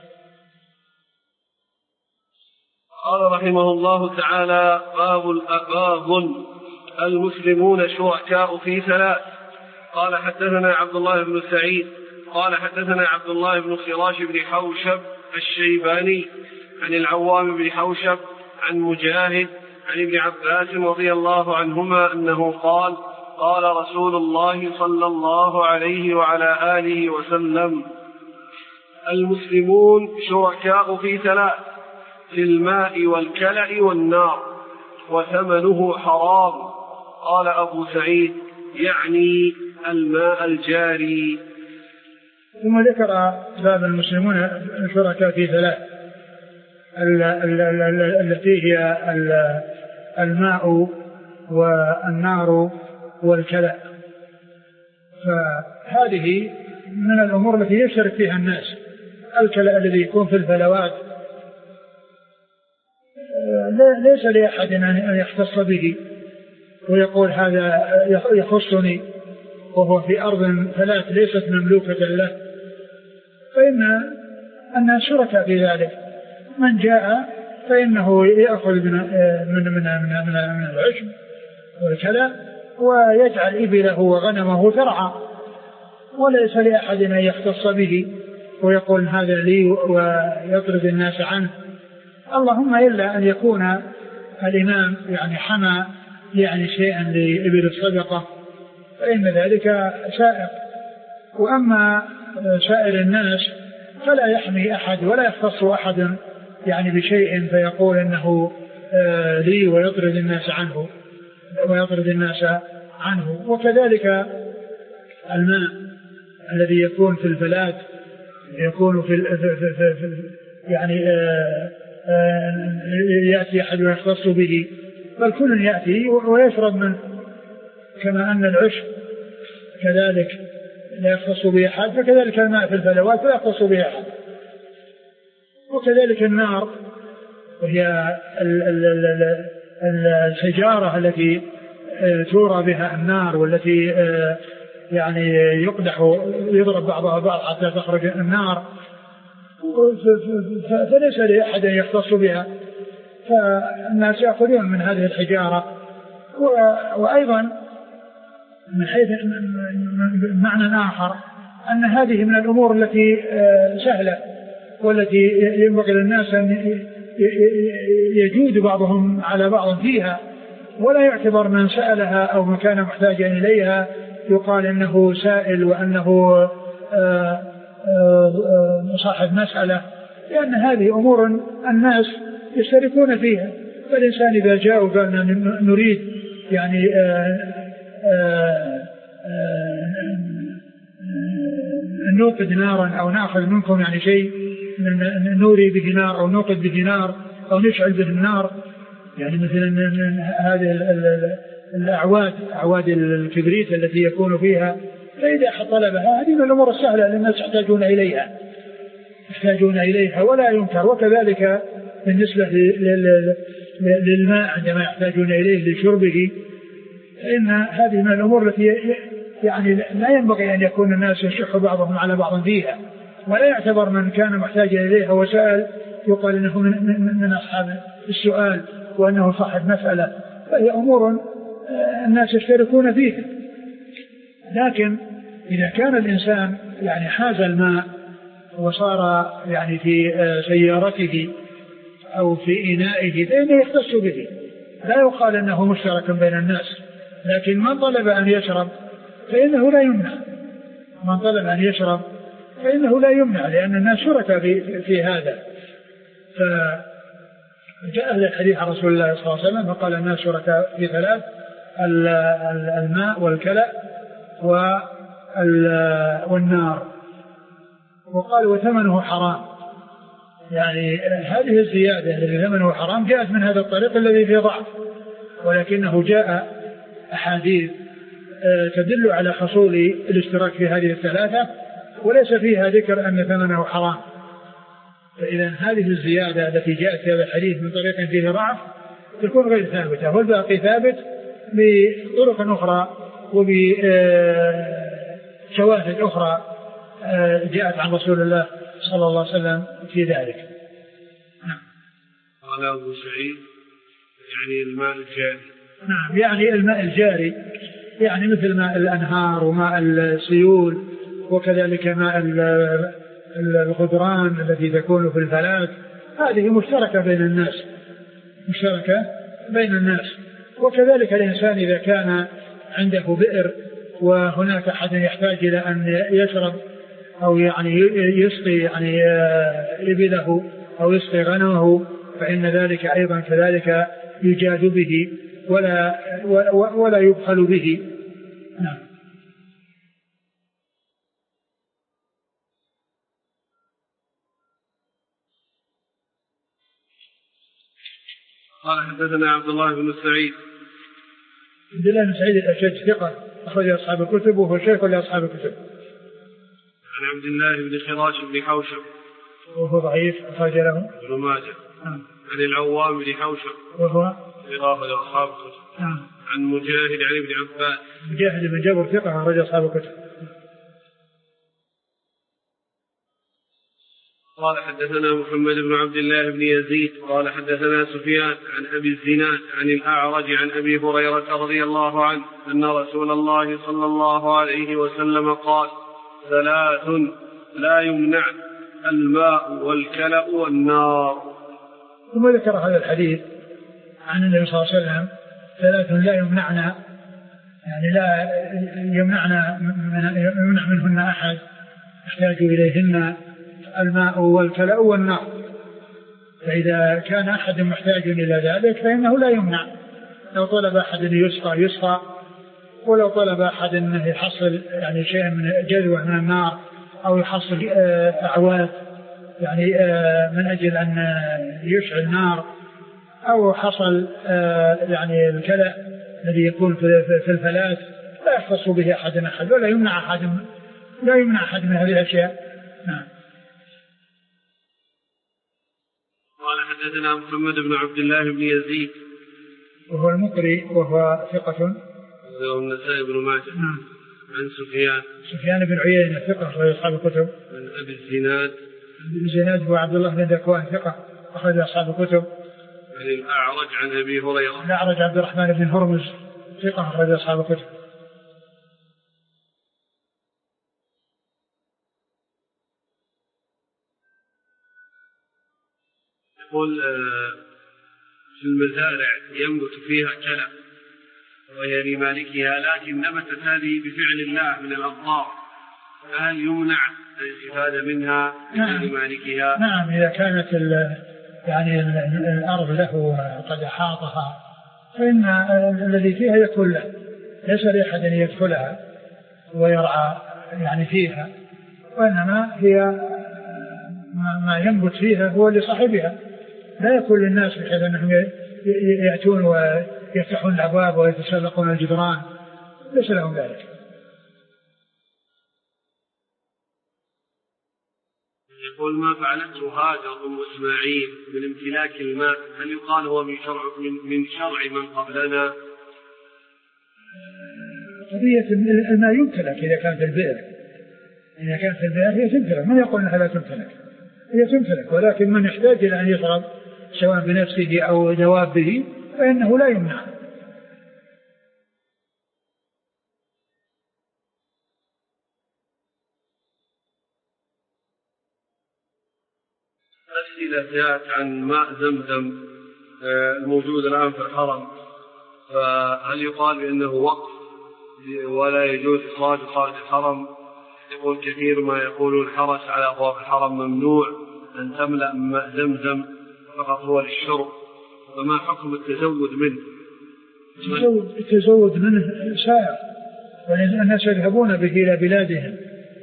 Speaker 1: قال رحمه الله تعالى باب المسلمون شركاء في 3. قال حدثنا عبد الله بن سعيد قال حدثنا عبد الله بن خراش بن حوشب الشيباني عن العوام بن حوشب عن مجاهد عن ابن عباس رضي الله عنهما أنه قال قال رسول الله صلى الله عليه وعلى آله وسلم المسلمون شركاء في 3 في الماء والكلأ والنار وثمنه حرام. قال أبو سعيد يعني الماء الجاري.
Speaker 2: ثم ذكر باب المسلمون شركاء في 3 التي هي الماء والنار والكلأ، فهذه من الأمور التي يشترك فيها الناس. الكلأ الذي يكون في الفلوات ليس لأحد أن يختص به ويقول هذا يخصني وهو في أرض فلات ليست مملوكة له، فإن الناس شركاء في ذلك. من جاء فإنه يأخذ من العشب والكلى ويجعل إبله وغنمه ترعى، وليس لأحد أن يختص به ويقول هذا لي ويطرد الناس عنه، اللهم إلا أن يكون الإمام يعني حمى يعني شيئا لإبل الصدقة فإن ذلك سائر. وأما سائر الناس فلا يحمي أحد ولا يختص أحد يعني بشيء فيقول إنه لي ويطرد الناس عنه. وكذلك الماء الذي يكون في البلاد يكون في يعني يأتي أحد ويختص به بل كل يأتي ويشرب منه، كما أن العشب كذلك لا يختص به أحد، فكذلك الماء في الفلوات لا يختص به أحد. وكذلك النار وهي الحجارة التي تورى بها النار، والتي يعني يضرب بعضها بعض حتى تخرج النار، فليس لأحد يختص بها، فالناس يأخذون من هذه الحجارة. وأيضا من حيث معنى آخر أن هذه من الأمور التي سهلة، والتي ينبغي للناس أن يجود بعضهم على بعض فيها، ولا يعتبر من سألها أو من كان محتاجا إليها يقال إنه سائل وأنه صاحب مسألة، لأن هذه أمور الناس يشتركون فيها. فالإنسان إذا جاء وقال نريد يعني نوقد نارا أو نأخذ منكم يعني شيء نوري به نار أو نوقد به نار أو نشعل به النار، يعني مثل هذه أعواد الكبريت التي يكون فيها، فإذا أحد طلبها هذه من الأمور السهلة الناس يحتاجون إليها ولا ينكر. وكذلك بالنسبة للماء عندما يحتاجون إليه لشربه، إن هذه من الأمور التي يعني لا ينبغي أن يكون الناس يشح بعضهم على بعض فيها، ولا يعتبر من كان محتاجا إليها وسأل يقال إنه من أصحاب السؤال وأنه صاحب مسألة، فهي أمور الناس يشتركون فيها. لكن إذا كان الإنسان يعني حاز الماء وصار يعني في سيارته أو في إنائه فإنه يختص به، لا يقال أنه مشترك بين الناس. لكن من طلب أن يشرب فإنه لا يمنع، من طلب أن يشرب فإنه لا يمنع، لأن الناس شركا في هذا. فجاء الحديث عن رسول الله صلى الله عليه وسلم فقال الناس شركا في ثلاث: الماء والكلأ والنار. وقال وثمنه حرام، يعني هذه الزيادة التي ثمنه حرام جاءت من هذا الطريق الذي فيه ضعف، ولكنه جاء أحاديث تدل على حصول الاشتراك في هذه الثلاثة وليس فيها ذكر أن ثمنه حرام. فإذا هذه الزيادة التي جاءت في هذا الحديث من طريق فيه ضعف تكون غير ثابتة، والباقي ثابت بطرق أخرى وبشواهد أخرى جاءت عن رسول الله صلى الله عليه وسلم في ذلك.
Speaker 1: قال أبو سعيد يعني الماء الجاري.
Speaker 2: نعم، يعني الماء الجاري يعني مثل ماء الأنهار وماء السيول، وكذلك ماء الغدران التي تكون في الفلات، هذه مشتركة بين الناس. وكذلك الإنسان إذا كان عنده بئر وهناك أحد يحتاج إلى أن يشرب أو يعني يسقي يعني إبله أو يسقي غنمه، فإن ذلك أيضا كذلك يجاد به ولا يبخل به. نعم.
Speaker 1: قال حدثنا عبد الله بن سعيد.
Speaker 2: عبد الله بن سعيد الأشج ثقة أخرج أصحاب الكتب وهو شيخ لأصحاب الكتب.
Speaker 1: عن عبد الله بن خراش بن حوشب
Speaker 2: وهو ضعيف أخرج له
Speaker 1: ابن ماجه. عن العوام بن حوشب
Speaker 2: وهو
Speaker 1: ثقة لأصحاب الكتب. عن مجاهد عن ابن عباس.
Speaker 2: مجاهد بن جبر ثقة أخرج أصحاب الكتب.
Speaker 1: قال حدثنا محمد بن عبد الله بن يزيد قال حدثنا سفيان عن أبي الزناد عن الأعرج عن أبي هريرة رضي الله عنه أن رسول الله صلى الله عليه وسلم قال: ثلاث لا يمنع: الماء والكلأ والنار.
Speaker 2: ثم ذكر هذا الحديث عن النبي صلى الله عليه وسلم: ثلاث لا يمنعنا، يعني لا يمنع منهن أحد يحتاج إليهن: الماء والكلأ والنار. فإذا كان أحد محتاج إلى ذلك فإنه لا يمنع. لو طلب أحد يسقى، ولو طلب أحد أنه يحصل يعني شيء من جذوة من النار أو يحصل أعواد يعني من أجل أن يشعل النار أو حصل يعني الكلى الذي يكون في الفلاة لا يختص به أحد ولا يمنع أحد من هذه الأشياء. نعم.
Speaker 1: قال حدثنا محمد بن عبد الله بن يزيد
Speaker 2: وهو المقري وهو ثقة
Speaker 1: والنسائي بن ماجه.
Speaker 2: نعم.
Speaker 1: عن سفيان
Speaker 2: بن عيينة ثقة وهو أصحاب الكتب.
Speaker 1: عن أبي الزناد
Speaker 2: هو عبد الله بن ذكوان ثقة أخرج أصحاب الكتب.
Speaker 1: عن الأعرج عن أبي هريرة.
Speaker 2: الأعرج عبد الرحمن بن هرمز ثقة أخرج أصحاب الكتب.
Speaker 1: يقول في المزارع ينبت فيها كلى وهي لمالكها لكن نبتت هذه بفعل الله من الأمطار، هل يمنع الاستفادة منها لمالكها؟
Speaker 2: نعم، إذا كانت يعني الأرض له قد أحاطها فإن الذي فيها يكون له، ليس لأحد أن يدخلها ويرعى يعني فيها، وإنما هي ما ينبت فيها هو لصاحبها، لا يكون للناس بحيث أنهم يأتون ويفتحون الأبواب ويتسلقون الجدران، ليس لهم ذلك.
Speaker 1: يقول ما فعلته هاجر أم إسماعيل من امتلاك الماء هل يقال هو من شرع من قبلنا؟
Speaker 2: قضية الماء يمتلك إذا كان في البئر، هي تمتلك، من يقول أنها لا تمتلك؟ هي تمتلك، ولكن من يحتاج إلى أن يشرب سواء بنفسه أو دوابه فإنه لا يمنع.
Speaker 1: أسئلة جاءت عن ماء زمزم الموجود الآن في الحرم، فهل يقال بأنه وقف ولا يجوز إخراج خارج الحرم؟ يقول كثير ما يقولون الحرس على أبواب الحرم ممنوع أن تملأ ماء زمزم فقط هو للشرب، فما حكم التزود منه؟
Speaker 2: التزود منه سائر، والناس يذهبون به إلى بلادهم.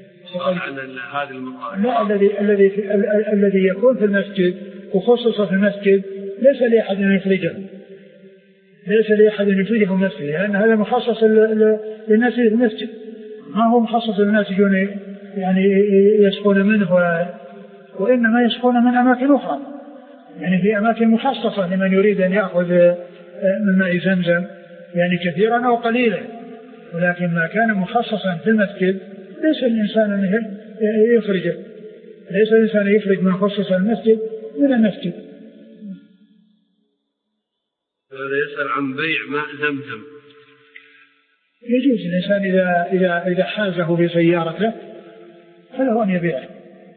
Speaker 2: لا، الذي يكون في المسجد وخصوصا في المسجد ليس لأحد أن يخرجه، المسجد، لأن هذا مخصص للناس في المسجد، ما هو مخصص للناس يجون يعني يسقون منه، وإنما يسقون من أماكن أخرى، يعني في أماكن مخصصة لمن يريد أن يأخذ من ماء زمزم يعني كثيرا أو قليلا، ولكن ما كان مخصصا في المسجد ليس الإنسان أن يخرجه، ليس الإنسان يخرج من خصص المسجد من المسجد.
Speaker 1: هذا يسأل عن بيع ماء زمزم.
Speaker 2: يجوز الإنسان إذا حازه في سيارته فله أن يبيعه.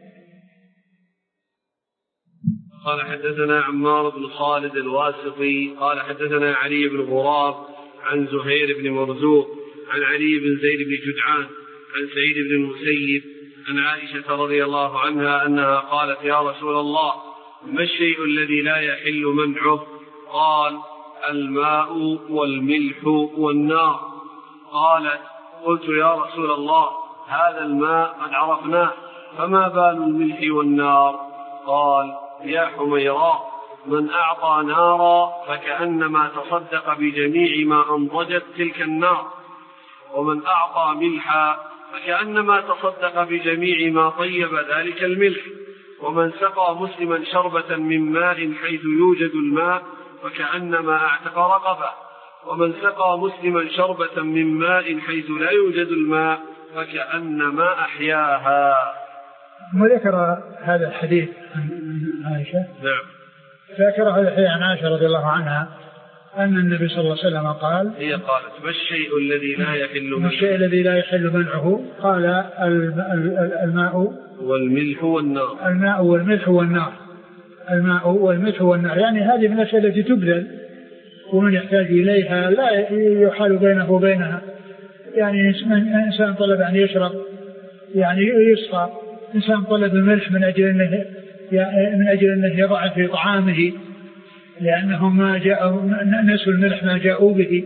Speaker 1: قال حدثنا عمار بن خالد الواسطي قال حدثنا علي بن غراب عن زهير بن مرزوق عن علي بن زيد بن جدعان عن سعيد بن المسيب عن عائشة رضي الله عنها أنها قالت يا رسول الله ما الشيء الذي لا يحل منعه؟ قال الماء والملح والنار. قالت قلت يا رسول الله هذا الماء قد عرفناه فما بال الملح والنار؟ قال يا حميراء من أعطى نارا فكأنما تصدق بجميع ما أنضجت تلك النار، ومن أعطى ملحا فكأنما تصدق بجميع ما طيب ذلك الملح، ومن سقى مسلما شربة من ماء حيث يوجد الماء فكأنما اعتق رقبه، ومن سقى مسلما شربة من ماء حيث لا يوجد الماء فكأنما أحياها.
Speaker 2: وذكر هذا الحديث عن عائشة.
Speaker 1: نعم.
Speaker 2: ذكر هذا الحديث عن عائشة رضي الله عنها أن النبي صلى الله عليه وسلم قال
Speaker 1: هي قالت ما الشيء الذي لا يحل منعه؟
Speaker 2: الشيء الذي لا يحل منعه قال الماء
Speaker 1: والملح والنار.
Speaker 2: الماء والملح والنار. الماء والملح والنار يعني هذه من الأشياء التي تبذل ومن يحتاج إليها لا يحال بينه وبينها. يعني إنسان طلب أن يشرب يعني يسقى، إنسان طلب الملح من أجل أنه يضع في طعامه لأنهم ما جاءوا نسوا الملح ما جاءوا به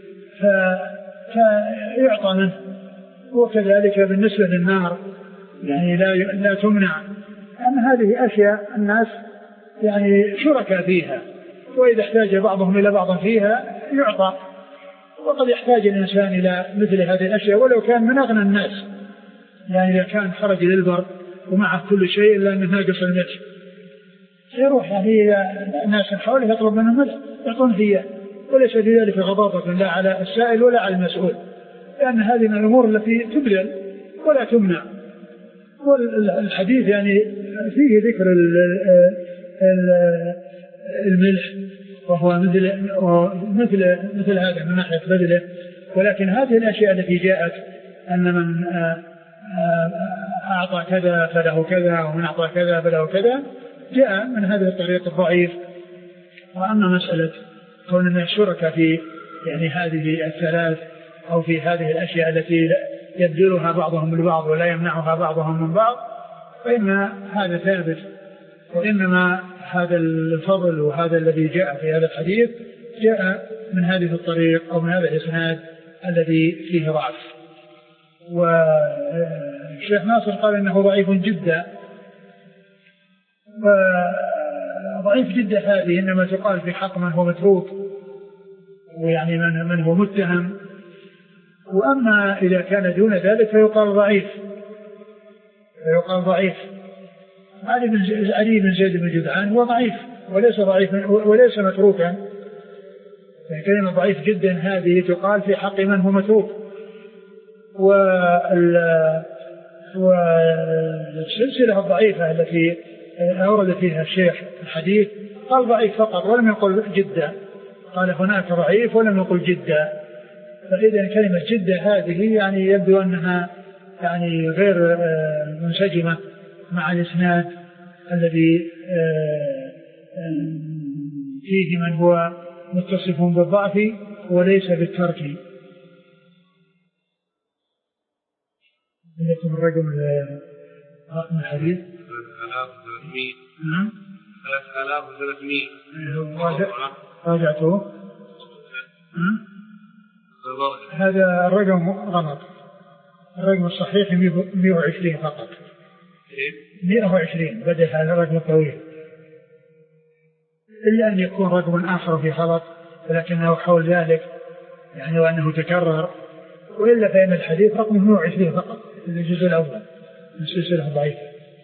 Speaker 2: فيعطى منه. وكذلك بالنسبة للنار يعني لا تمنع، أن هذه أشياء الناس يعني شركاء فيها، وإذا احتاج بعضهم إلى بعض فيها يعطى. وقد يحتاج الإنسان إلى مثل هذه الأشياء ولو كان من أغنى الناس، يعني إذا كان خرج للبر ومعه كل شيء إلا أنه ناقص الملح يروح يعني الناس حوله يطلب منهم ملح يعطون فيه، وليس في ذلك غضاضة لا على السائل ولا على المسؤول، لأن هذه من الأمور التي تبذل ولا تمنع. والحديث يعني فيه ذكر الملح وهو مثل هذا من ناحية بذله، ولكن هذه الأشياء التي جاءت أن من أعطى كذا فله كذا ومن أعطى كذا فله كذا جاء من هذه الطريق الضعيف. وأما مسألة كون الناس شركاء في يعني هذه الثلاث أو في هذه الأشياء التي يبذلها بعضهم لبعض ولا يمنعها بعضهم من بعض فإن هذا ثابت، وإنما هذا الفضل وهذا الذي جاء في هذا الحديث جاء من هذه الطريق أو من هذا الإسناد الذي فيه ضعف. والشيخ ناصر قال إنه ضعيف جدا، وضعيف جدا هذه إنما تقال في حق من هو متروك ويعني من هو متهم، وأما إذا كان دون ذلك فيقال ضعيف. علي بن زيد بن جدعان هو ضعيف وليس ضعيف وليس متروكا، كلمة ضعيف جدا هذه تقال في حق من هو متروك. والسلسلة الضعيفة التي أورد فيها الشيخ الحديث قال ضعيف فقط ولم يقل جدا، قال هناك ضعيف ولم يقل جدا. فإذا كلمة جدا هذه يعني يبدو أنها يعني غير منسجمة مع الإسناد الذي فيه من هو متصف بالضعف وليس بالترك. لكم الرقم رقم الحديث
Speaker 1: 3300
Speaker 2: راجعته. هذا الرقم غلط، الرقم الصحيح 120 فقط، 120 بدل هذا الرقم الطويل، إلا أن يكون رقم آخر في غلط ولكنه حول ذلك يعني وأنه تكرر، وإلا فإن الحديث رقم 120 فقط الجزء الأول من السلسلة الضعيفة.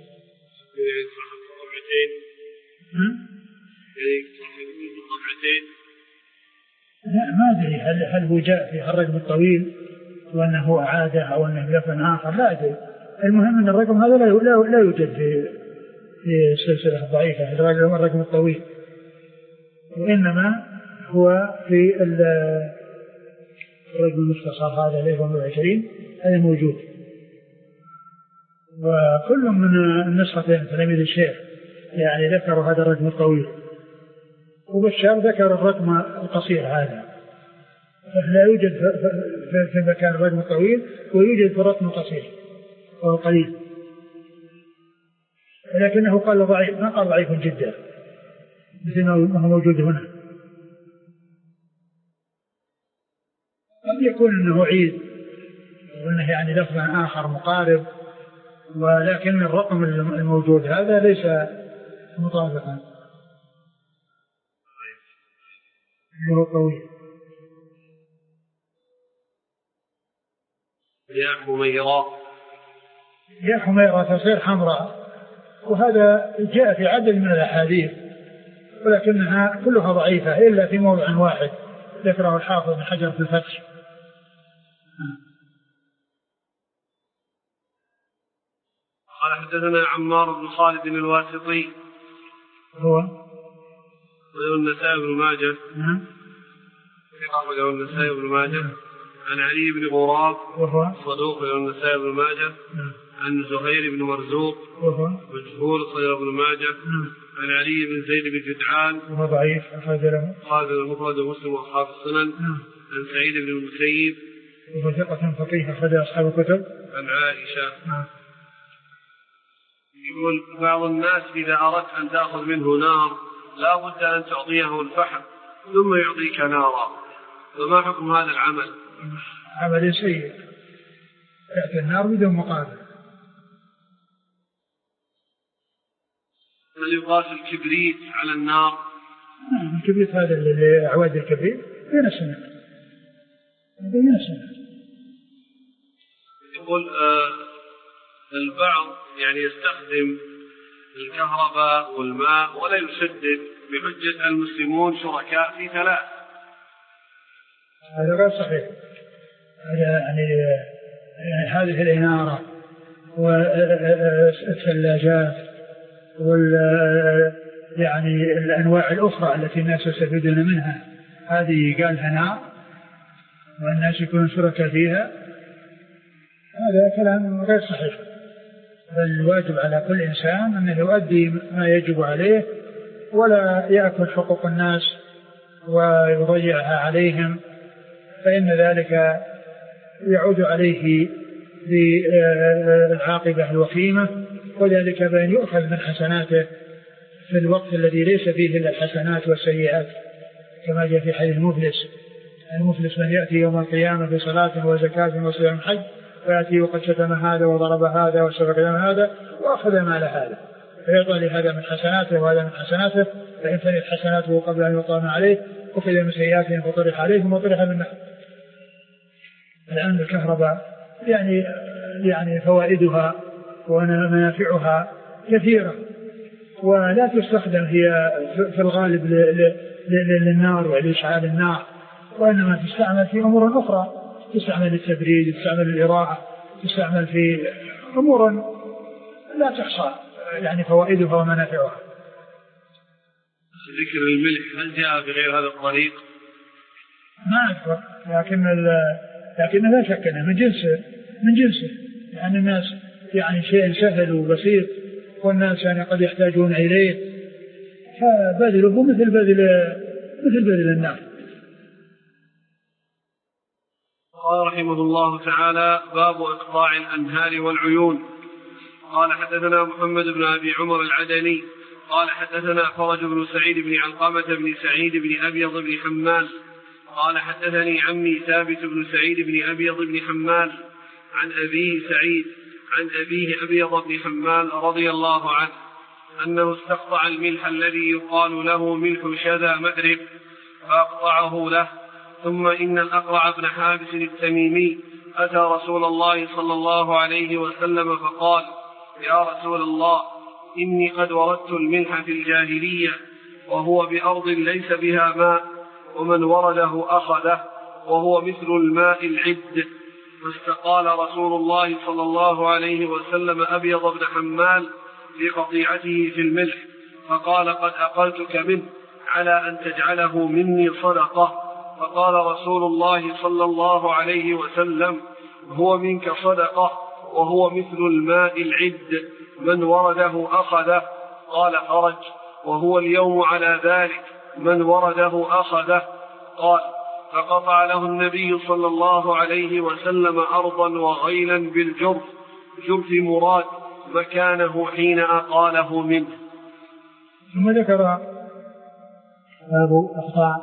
Speaker 2: لا ما أدري هل هو جاء في الرقم الطويل وأنه أعاده أو أنه لفن آخر، لا أدري. المهم أن الرقم هذا لا يوجد في السلسلة الضعيفة الرقم الطويل، وإنما هو في الرقم المختصر هذا 120 هذا موجود. وكل من النسختين تلاميذ الشيخ يعني ذكروا هذا الرقم الطويل، وبشار ذكر الرقم القصير هذا، فلا يوجد في مكان الرقم الطويل ويوجد في الرقم القصير وهو قليل، لكنه قال ضعيف ما قال ضعيف جدا مثل ما هو موجود هنا. قد يكون انه عيد وانه يعني لفظ آخر مقارب، ولكن الرقم الموجود هذا ليس مطابقا هو طويل. يا حميرة تصير حمراء، وهذا جاء في عدد من الأحاديث ولكنها كلها ضعيفة إلا في موضع واحد ذكره الحافظ بن حجر في الفتح.
Speaker 1: قال حدثنا عمار بن خالد الواسطي
Speaker 2: هو
Speaker 1: النسائي بن ماجه وله النسائي بن ماجه عن علي بن غراب
Speaker 2: وهو
Speaker 1: صدوق له النسائي بن ماجه عن زهير بن مرزوق وهو مجهول صدوق ابن ماجه عن علي بن زيد بن جدعان
Speaker 2: وهو ضعيف أخرج له
Speaker 1: المفرد ومسلم وأصحاب السنن عن سعيد بن المسيب
Speaker 2: وهو ثقة فقيه أخرج أصحاب الكتب
Speaker 1: عن عائشة. يقول بعض الناس إذا أردت أن تأخذ منه نار لا بد أن تعطيه الفحم ثم يعطيك نارا، فما حكم هذا العمل؟
Speaker 2: عمل سيء، يأتي النار بدون مقابل.
Speaker 1: هل يقاس الكبريت على النار؟
Speaker 2: الكبريت هذا الأعواد الكبريت بين السنة.
Speaker 1: يقول البعض يعني يستخدم الكهرباء والماء ولا يسدد بحجة المسلمون شركاء في ثلاث.
Speaker 2: هذا غير صحيح. يعني هذه الإنارة والثلاجات يعني الأنواع الأخرى التي الناس يستفيدون منها هذه قالها نار والناس يكونون شركاء فيها، هذا كلام غير صحيح. بل الواجب على كل إنسان أنه يؤدي ما يجب عليه ولا يأكل حقوق الناس ويضيعها عليهم، فإن ذلك يعود عليه بالعاقبة الوخيمة، وذلك بأن يؤخذ من حسناته في الوقت الذي ليس فيه إلا الحسنات والسيئات، كما جاء في حديث المفلس من يأتي يوم القيامة بصلاة وزكاة وصيام حج فيأتي وقد شتم هذا وضرب هذا وسفك دم هذا وأخذ مال هذا، فيعطى لهذا من حسناته وهذا من حسناته، فإن فنيت حسناته قبل أن يقام عليه أخذ من سيئاته فطرح عليه وطرح بالنار. الآن الكهرباء يعني فوائدها ومنافعها كثيرة، ولا تستخدم هي في الغالب للنار ولإشعال النار، وإنما تستعمل في أمور أخرى، تستعمل للتبريد، تستعمل للإراحة، تستعمل في أمور لا تحصى يعني فوائدها ومنافعها.
Speaker 1: ذكر الملح هل جاء بغير هذا الطريق؟
Speaker 2: ما أذكر، لكن لا شك أنه من جنسه يعني الناس يعني شيء سهل وبسيط والناس يعني قد يحتاجون إليه، فبذله مثل بذل النار.
Speaker 1: قال رحمه الله تعالى: باب إقطاع الأنهار والعيون. قال حدثنا محمد بن أبي عمر العدني قال حدثنا فرج بن سعيد بن علقمة بن سعيد بن أبيض بن حمال قال حدثني عمي ثابت بن سعيد بن أبيض بن حمال عن أبيه سعيد عن أبيه أبيض بن حمال رضي الله عنه أنه استقطع الملح الذي يقال له ملح شذا مأرب فأقطعه له. ثم إن الأقرع بن حابس التميمي أتى رسول الله صلى الله عليه وسلم فقال: يا رسول الله، إني قد وردت الملح في الجاهلية وهو بأرض ليس بها ماء، ومن ورده أخذه وهو مثل الماء العد. فاستقال رسول الله صلى الله عليه وسلم أبيض بن حمال لقطيعته في الملح فقال: قد أقلتك منه على أن تجعله مني صدقة. فقال رسول الله صلى الله عليه وسلم: هو منك صدقة وهو مثل الماء العد، من ورده أخذه. قال فرج: وهو اليوم على ذلك، من ورده أخذه. قال: فقطع له النبي صلى الله عليه وسلم أرضا وغيلا بالجرف، جرف مراد، مكانه حين أقاله منه.
Speaker 2: ثم ذكر باب إقطاع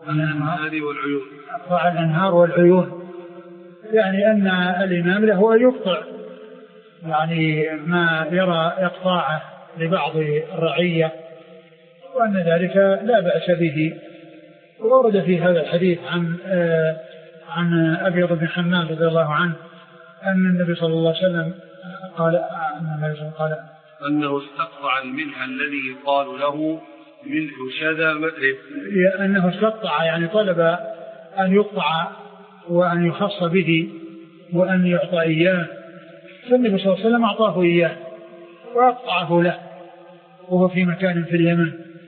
Speaker 2: الأنهار والعيون، يعني أن الإمام له أن يقطع يعني ما يرى إقطاعه لبعض الرعية، وأن ذلك لا بأس به. ورد في هذا الحديث عن أبيض بن حمال رضي الله عنه أن النبي صلى الله عليه وسلم قال
Speaker 1: أنه استقطع الملح الذي يقال له ملح شذا مأرب،
Speaker 2: أنه استقطع يعني طلب أن يقطع وأن يخص به وأن يعطى إياه، فالنبي صلى الله عليه وسلم أعطاه إياه وأقطعه له وهو في مكان في اليمن.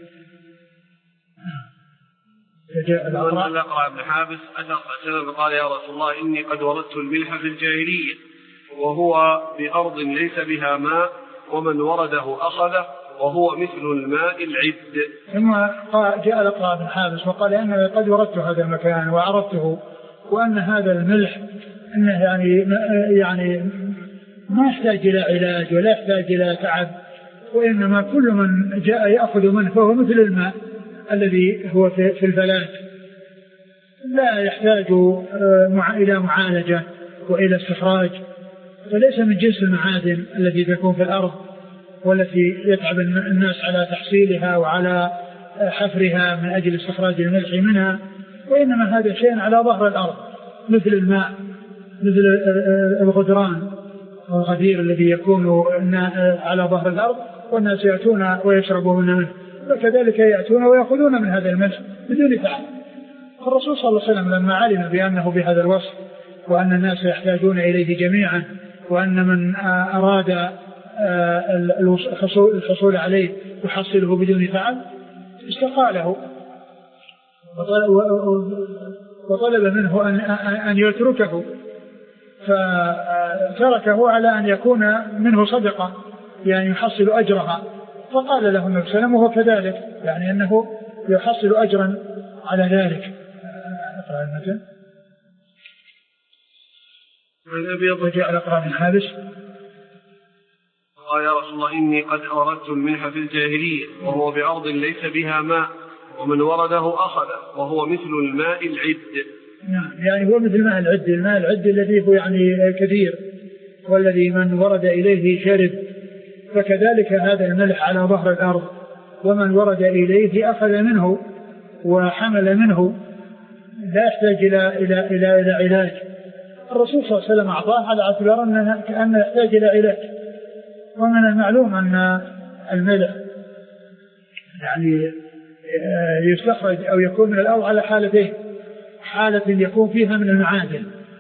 Speaker 1: الأقرع بن حابس أتى رسول قال: يا رسول الله، إني قد وردت الملح في الجاهلية وهو بأرض ليس بها ماء، ومن ورده أخذه وهو مثل الماء العد.
Speaker 2: ثم جاء الأقرع بن حابس وقال: أنا قد وردت هذا المكان وعرفته، وأن هذا الملح أنه يعني ما يحتاج إلى علاج ولا يحتاج إلى تعب، وإنما كل من جاء يأخذ منه فهو مثل الماء الذي هو في الفلاة، لا يحتاج إلى معالجة وإلى استخراج، فليس من جنس المعادن التي تكون في الأرض والتي يتعب الناس على تحصيلها وعلى حفرها من أجل استخراج الملح منها، وإنما هذا شيء على ظهر الأرض مثل الماء، مثل الغدران والغدير الذي يكون على ظهر الأرض والناس يأتون ويشربون منه، وكذلك يأتون ويأخذون من هذا الملح بدون تعب. الرسول صلى الله عليه وسلم لما علم بأنه بهذا الوصف وأن الناس يحتاجون إليه جميعا، وأن من أراد الحصول عليه يحصله بدون تعب استقاله وطلب منه أن يتركه، فتركه على أن يكون منه صدقة يعني يحصل أجرها. فقال له النبي صلى الله عليه وسلم وهو كذلك، يعني أنه يحصل أجرا على ذلك. أقرأ المثل وجاء الأقرأ من حابس
Speaker 1: قال يا رسول الله إني قد أردت الملح في الجاهلية وهو بأرض ليس بها ماء ومن ورده أخذ وهو مثل الماء العد.
Speaker 2: يعني هو مثل ماء العد، الماء العد الذي هو يعني كثير والذي من ورد إليه شرب، فكذلك هذا الملح على ظهر الأرض ومن ورد إليه أخذ منه وحمل منه، لا يحتاج إلى علاج. الرسول صلى الله عليه وسلم أعطاه على اعتبار أنه يحتاج إلى علاج. ومن المعلوم أن الملح يعني يستخرج أو يكون من الأرض على حالتين، حالة يكون فيها من المعادن،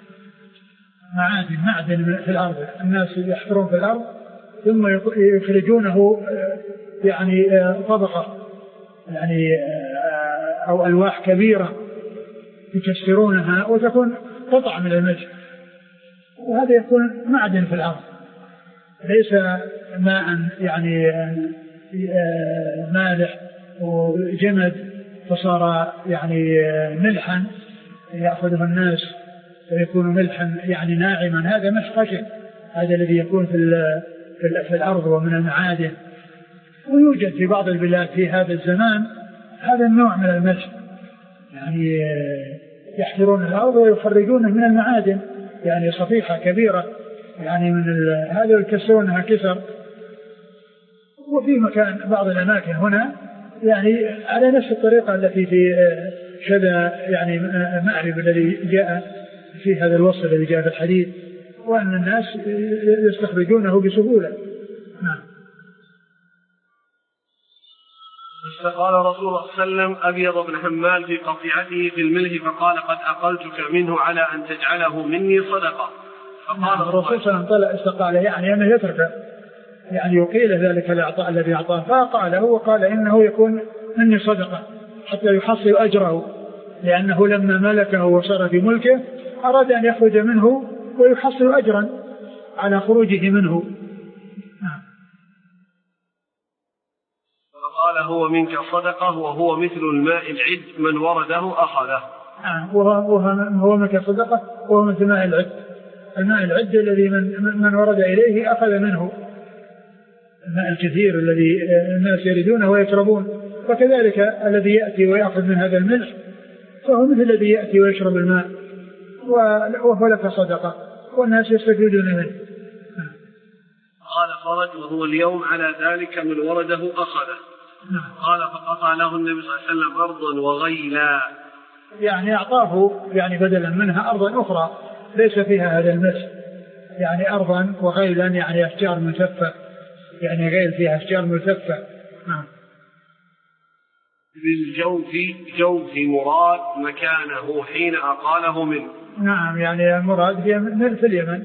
Speaker 2: معدن في الأرض، الناس يحفرون في الأرض ثم يخرجونه يعني طبقة يعني أو ألواح كبيرة يكسرونها وتكون قطعة من الملح، وهذا يكون معدن في الأرض ليس ماء يعني مالح وجمد فصار يعني ملحا يأخذه الناس فيكون ملحا يعني ناعما. هذا مش خشن، هذا الذي يكون في الأرض ومن المعادن. ويوجد في بعض البلاد في هذا الزمان هذا النوع من الملح، يعني يحفرون الأرض ويخرجونه من المعادن، يعني صفيحة كبيرة يعني من هذا يكسرونها كسر. وفي مكان بعض الأماكن هنا يعني على نفس الطريقة التي في شذا يعني مأرب الذي جاء في هذا الوصف الذي جاء في الحديث، وأن الناس يستخرجونه بسهولة. نعم.
Speaker 1: فقال رسول الله صلى الله عليه وسلم أبيض بن حمال في قطيعته في الملح فقال قد أقلتك منه على أن تجعله مني صدقة.
Speaker 2: فقال الرسول صلى الله عليه وسلم استقال يعني أنه يترك يعني يقيل ذلك الإعطاء الذي أعطاه، فقاله وقال إنه يكون مني صدقة حتى يحصل أجره، لأنه لما ملكه وصار في ملكه أراد أن يخرج منه ويحصل أجرا على خروجه منه.
Speaker 1: فقال هو منك صدقة وهو مثل الماء العد من ورده أخذه.
Speaker 2: وهو منك صدقة وهو مثل ماء العد، الماء العد الذي من ورد إليه أخذ منه، الماء الكثير الذي الناس يريدونه ويشربون. وكذلك الذي يأتي ويأخذ من هذا الملح فهو مثل الذي يأتي ويشرب الماء وهو لك صدقة والناس يستفيدون منه.
Speaker 1: قال خرج وهو اليوم على ذلك من ورده أخذه. قال فقطع له النبي صلى الله عليه وسلم أرضا وغيلا،
Speaker 2: يعني أعطاه يعني بدلا منها أرضا أخرى ليس فيها هذا الملح، يعني أرضا وغيلا يعني أشجار ملتفة، يعني غيل فيها أشجار ملتفة.
Speaker 1: بالجوف مراد مكانه حين أقاله منه.
Speaker 2: نعم، يعني المراد هي في اليمن.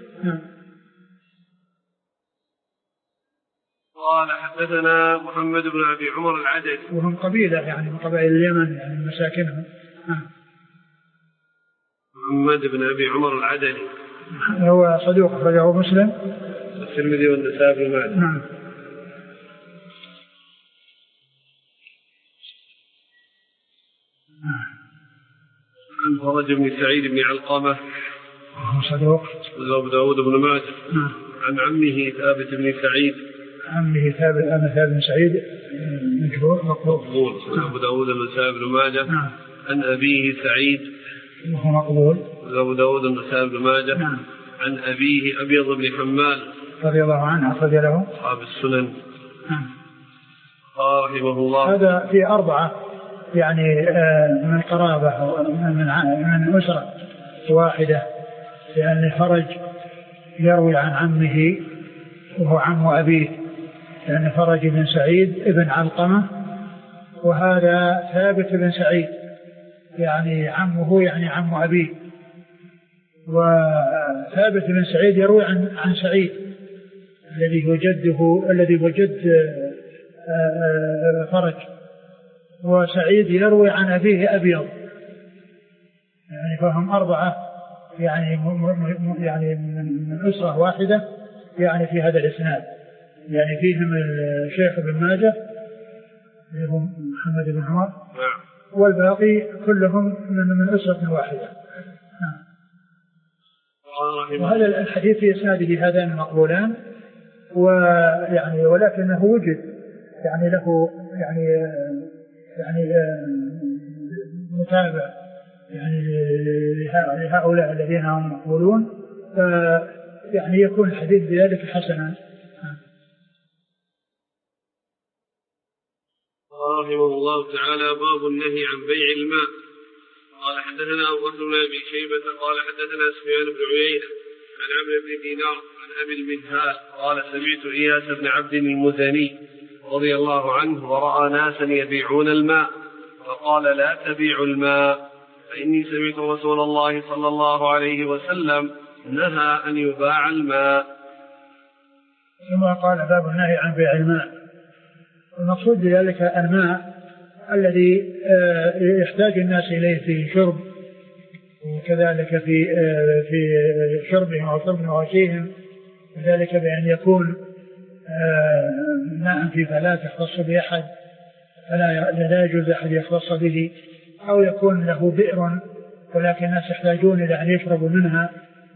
Speaker 1: قال حدثنا محمد بن أبي عمر العدد
Speaker 2: وهم قبيلة يعني من قبائل اليمن يعني مساكنهم.
Speaker 1: محمد بن أبي عمر العدد
Speaker 2: هو صدوق أخرجه مسلم
Speaker 1: الترمذي والنسائي بن ماجه.
Speaker 2: نعم.
Speaker 1: عن فرج بن سعيد بن علقمة
Speaker 2: صدوق
Speaker 1: وأبو داود بن ماجه. عن عمه ثابت بن سعيد،
Speaker 2: عمه ثابت بن سعيد مقبول
Speaker 1: أبو داود النسائي بن ماجه. عن أبيه سعيد
Speaker 2: وهو مقبول
Speaker 1: أبو داود النسائي بن ماجه. عن أبيه أبيض بن حمال
Speaker 2: رضي الله عنه أخرج له
Speaker 1: أصحاب السنن. رحمه الله.
Speaker 2: هذا في 4 يعني من قرابة من أسرة واحدة، لأن فرج يروي عن عمه وهو عم أبيه، لأن فرج بن سعيد ابن علقمة، وهذا ثابت بن سعيد يعني عمه يعني عم أبيه، وثابت بن سعيد يروي عن سعيد الذي هو جده الذي هو جد فرج، وسعيد يروي عن أبيه أبيض، يعني فهم 4 يعني من أسرة واحدة يعني في هذا الإسناد، يعني فيهم الشيخ ابن ماجه هو محمد بن عمر، والباقي كلهم من أسرة واحدة. وهذا الحديث في إسناده هذان مقبولان، ويعني ولكنه وجد يعني له يعني متابع يعني لهؤلاء الذين هم مقبولون، يعني يكون الحديث بذلك حسنا.
Speaker 1: رحمه الله تعالى. باب النهي عن بيع الماء. قال حدثنا أبو بكر بن أبي شيبة قال حدثنا سفيان بن عيينة عن عمرو بن دينار عن أبي المنهال قال سمعت إياس بن عبد المزني رضي الله عنه ورأى ناسا يبيعون الماء فقال لا تبيعوا الماء فإني سمعت رسول الله صلى الله عليه وسلم نهى أن يباع الماء.
Speaker 2: ثم قال باب النهي عن بيع الماء. المقصود بذلك الماء الذي يحتاج الناس إليه في شرب، وكذلك في شربهم أو شرب مواشيهم، وذلك بأن يكون ماء في فلا يختص بأحد فلا يجوز أحد يختص به، أو يكون له بئر ولكن الناس يحتاجون إلى أن يشربوا منها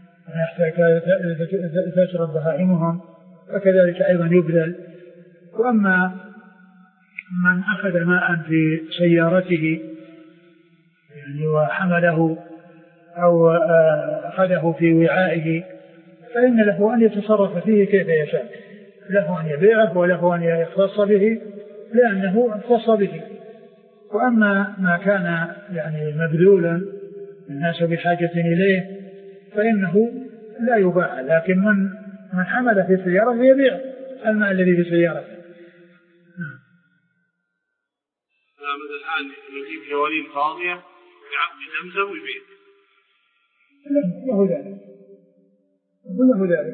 Speaker 2: تشرب بهائمهم، وكذلك أيضا يبذل. وأما من أخذ ماء في سيارته يعني وحمله أو أخذه في وعائه فإن له أن يتصرف فيه كيف يشاء، له أن يبيعه وله أن يختص به لأنه اختص به. وأما ما كان يعني مبذولا الناس بحاجة إليه فإنه لا يباع، لكن من حمل في سيارته يبيع الماء الذي في سيارته.
Speaker 1: مثل الآن نجيب جوالين فاضية بعقد زمزم ويبيع.
Speaker 2: له ذلك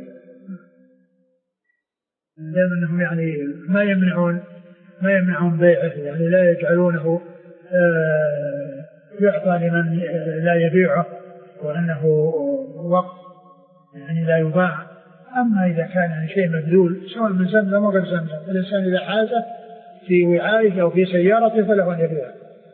Speaker 2: دائما أنهم يعني ما يمنعون بيعه، يعني لا يجعلونه يعطى لمن لا يبيعه وأنه وقت يعني لا يباع. أما إذا كان يعني شيء مبذول سواء من زمزم أو غير زمزم، الإنسان إذا حاجه في وعائه أو في سيارته فله أن يبيعه.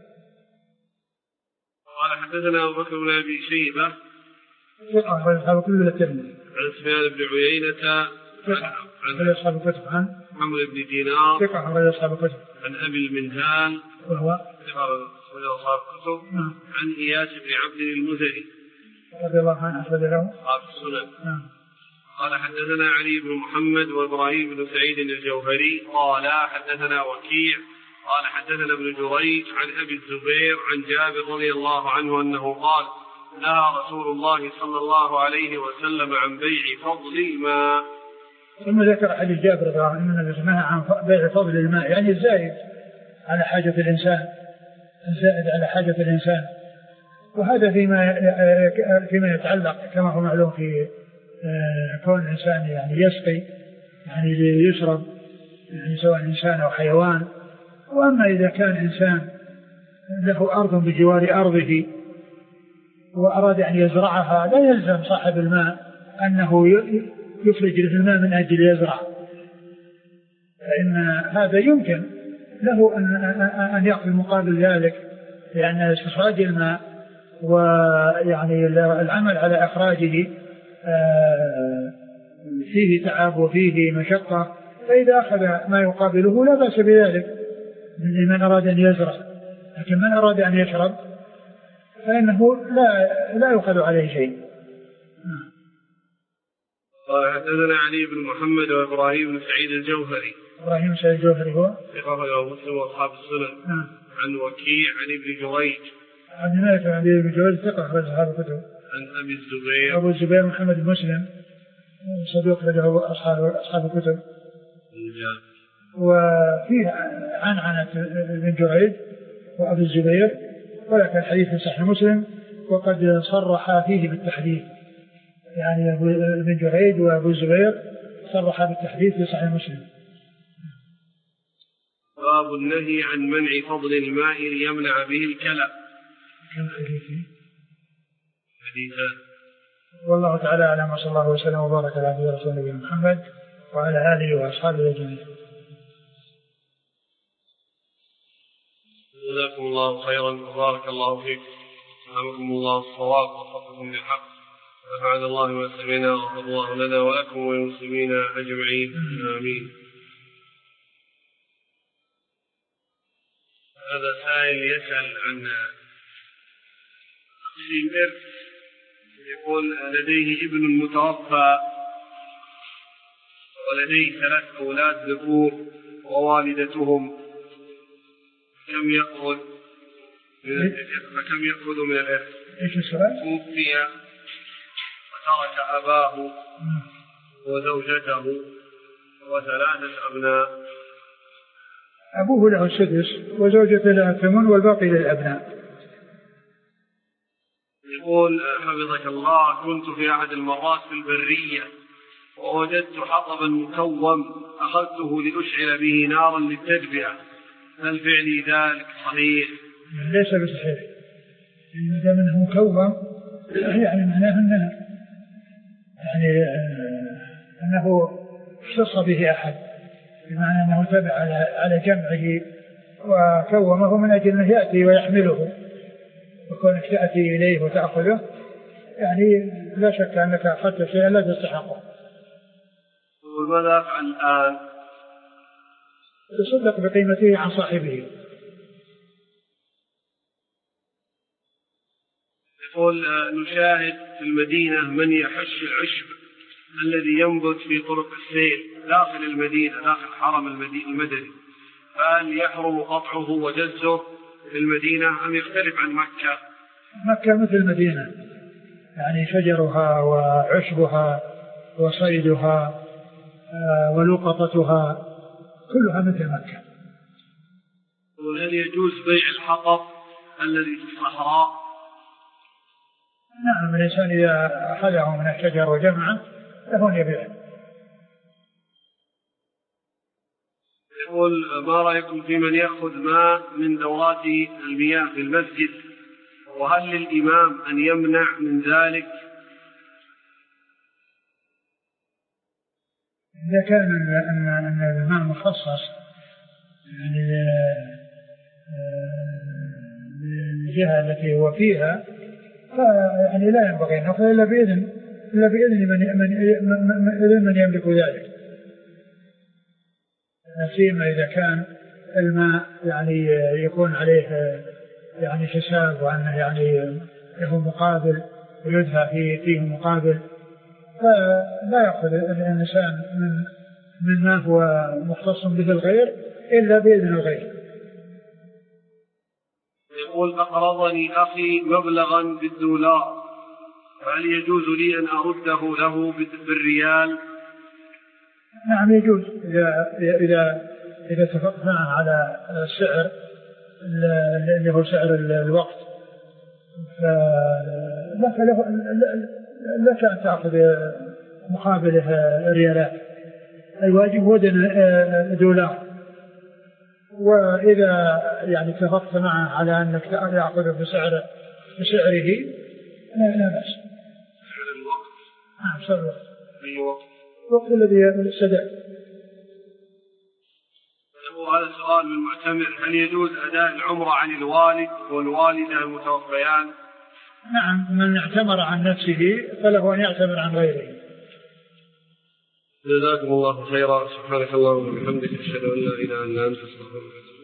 Speaker 1: قال حدثنا أبو بكر بن أبي شيبة
Speaker 2: ثقة كل الترمذي
Speaker 1: عن سفيان بن عيينة
Speaker 2: عن أصحاب الكتب عن
Speaker 1: عمرو بن دينار
Speaker 2: ثقة عن أصحاب الكتب
Speaker 1: عن أبي المنهال
Speaker 2: وهو
Speaker 1: ثقة من أصحاب الكتب عن إياس بن عبد المزني
Speaker 2: رضي الله عنه أخرج له
Speaker 1: أصحاب السنن. قال حدثنا علي بن محمد وإبراهيم بن سعيد الجوهري قال حدثنا وكيع قال حدثنا ابن جريج عن أبي الزبير عن جابر رضي الله عنه أنه قال نهى رسول الله صلى الله عليه وسلم عن بيع فضل الماء.
Speaker 2: ثم ذكر حديث جابر رضي الله عنه أنه نهى عن بيع فضل الماء، يعني الزائد على حاجة الإنسان، الزائد على حاجة الإنسان. وهذا فيما يتعلق كما هو معلوم في كون الإنسان يعني يسقي يعني ليشرب يعني سواء إنسان أو حيوان. وأما إذا كان إنسان له أرض بجوار أرضه وأراد أن يزرعها لا يلزم صاحب الماء أنه يخرج له الماء من أجل يزرع، فإن هذا يمكن له أن يأخذ مقابل ذلك، لأن استخراج الماء ويعني العمل على إخراجه فيه تعب وفيه مشقة، فإذا أخذ ما يقابله لا بأس بذلك لمن أراد أن يزرع. لكن من أراد أن يشرب فإنه لا يؤخذ عليه شيء.
Speaker 1: حدثنا علي بن محمد وإبراهيم بن سعيد الجوهري.
Speaker 2: إبراهيم بن سعيد الجوهري هو
Speaker 1: أخرجه مسلم وأصحاب السنن. عن وكيع عن ابن جريج.
Speaker 2: عن مالك عن ابن جريج ثقة أخرج أصحاب الكتب.
Speaker 1: عن أبي الزبير.
Speaker 2: أبو الزبير محمد بن مسلم صدوق له أصحاب الكتب. وفيه عنعنة ابن جريج وأبو الزبير، ولكن الحديث في صحيح مسلم وقد صرح فيه بالتحديث، يعني ابن جريج وأبو الزبير صرح بالتحديث في صحيح مسلم.
Speaker 1: باب النهي عن منع فضل الماء ليمنع به الكلى.
Speaker 2: كم حديثي؟
Speaker 1: حديثان.
Speaker 2: والله تعالى أعلم، وصلى الله وسلم وبارك على عبده ورسوله محمد وعلى آله وأصحابه أجمعين.
Speaker 1: جزاكم الله خيرا وبارك الله فيكم، سلامكم الله الصواب ووفقكم للحق، ونفعنا الله ما سمعنا وغفر الله لنا ولكم وللمسلمين أجمعين، آمين. هذا سائل يسأل عن تقسيم إرث، يقول لديه ابن متوفى ولديه 3 أولاد ذكور ووالدتهم، كم يأخذ من الإرث؟
Speaker 2: إيش السؤال؟
Speaker 1: توفي وترك أباه وزوجته و3 أبناء.
Speaker 2: أبوه له 6 وزوجته لها 8 والباقي للأبناء.
Speaker 1: يقول حفظك الله، كنت في أحد المرات في البرية ووجدت حطبا مكوم أخذته لأشعل به نارا للتدفئة، هل فعلي ذلك صحيح؟
Speaker 2: ليس بصحيح، إذا منه مكوم يعني معناه أنه اختص به أحد، بمعنى أنه تبع على جمعه وكومه من أجل أنه يأتي ويحمله، وكونك تأتي إليه وتأخذه يعني لا شك أنك أخذت شيئا لا تستحقه.
Speaker 1: وماذا أفعل الآن؟
Speaker 2: تصدق بقيمته عن صاحبه.
Speaker 1: يقول نشاهد في المدينة من يحش العشب الذي ينبت في طرق السير داخل المدينة، داخل حرم المدني، فهل يحرم قطعه وجزه في المدينة أم يختلف عن مكة؟
Speaker 2: مكة مثل المدينة، يعني شجرها وعشبها وصيدها ولقطتها كلها مثل مكة.
Speaker 1: وهل يجوز بيع الحطب الذي في الصحراء؟
Speaker 2: نعم، الإنسان إذا أخذه من الشجر وجمعه له أن يبيعه.
Speaker 1: يقول ما رأيكم في من يأخذ ماء من دورات المياه في المسجد، وهل للإمام أن يمنع من ذلك؟
Speaker 2: إذا كان أن الماء مخصص يعني للجهة التي هو فيها، فيعني لا ينبغي أن يأخذ إلا بإذن من يملك ذلك، سيما إذا كان الماء يعني يكون عليه يعني حساب، وأنه يعني له مقابل ويدفع فيه مقابل، فلا يأخذ الإنسان من ما هو مختص به الغير إلا بإذن الغير.
Speaker 1: يقول أقرضني أخي مبلغا بالدولار، فهل يجوز لي أن أرده له بالريال؟
Speaker 2: نعم يجوز، إذا اتفقنا على السعر اللي هو سعر الوقت، لك أن تأخذ مقابله ريالات، الواجب هو دولار. وإذا يعني اتفقت معه على أنك تأخذه بسعره لا بأس.
Speaker 1: سعر الوقت؟
Speaker 2: نعم سعر الوقت.
Speaker 1: أي وقت؟
Speaker 2: الوقت الذي سدأ.
Speaker 1: هذا سؤال من معتمر، هل يجوز أداء العمرة عن الوالد والوالدة المتوفيان؟
Speaker 2: نعم، من اعتمر عن نفسه فله أن يعتمر عن غيره.
Speaker 1: جزاكم الله خيرا، سبحانك اللهم وبحمدك، أشهد أن لا إله إلا أنت، أستغفرك.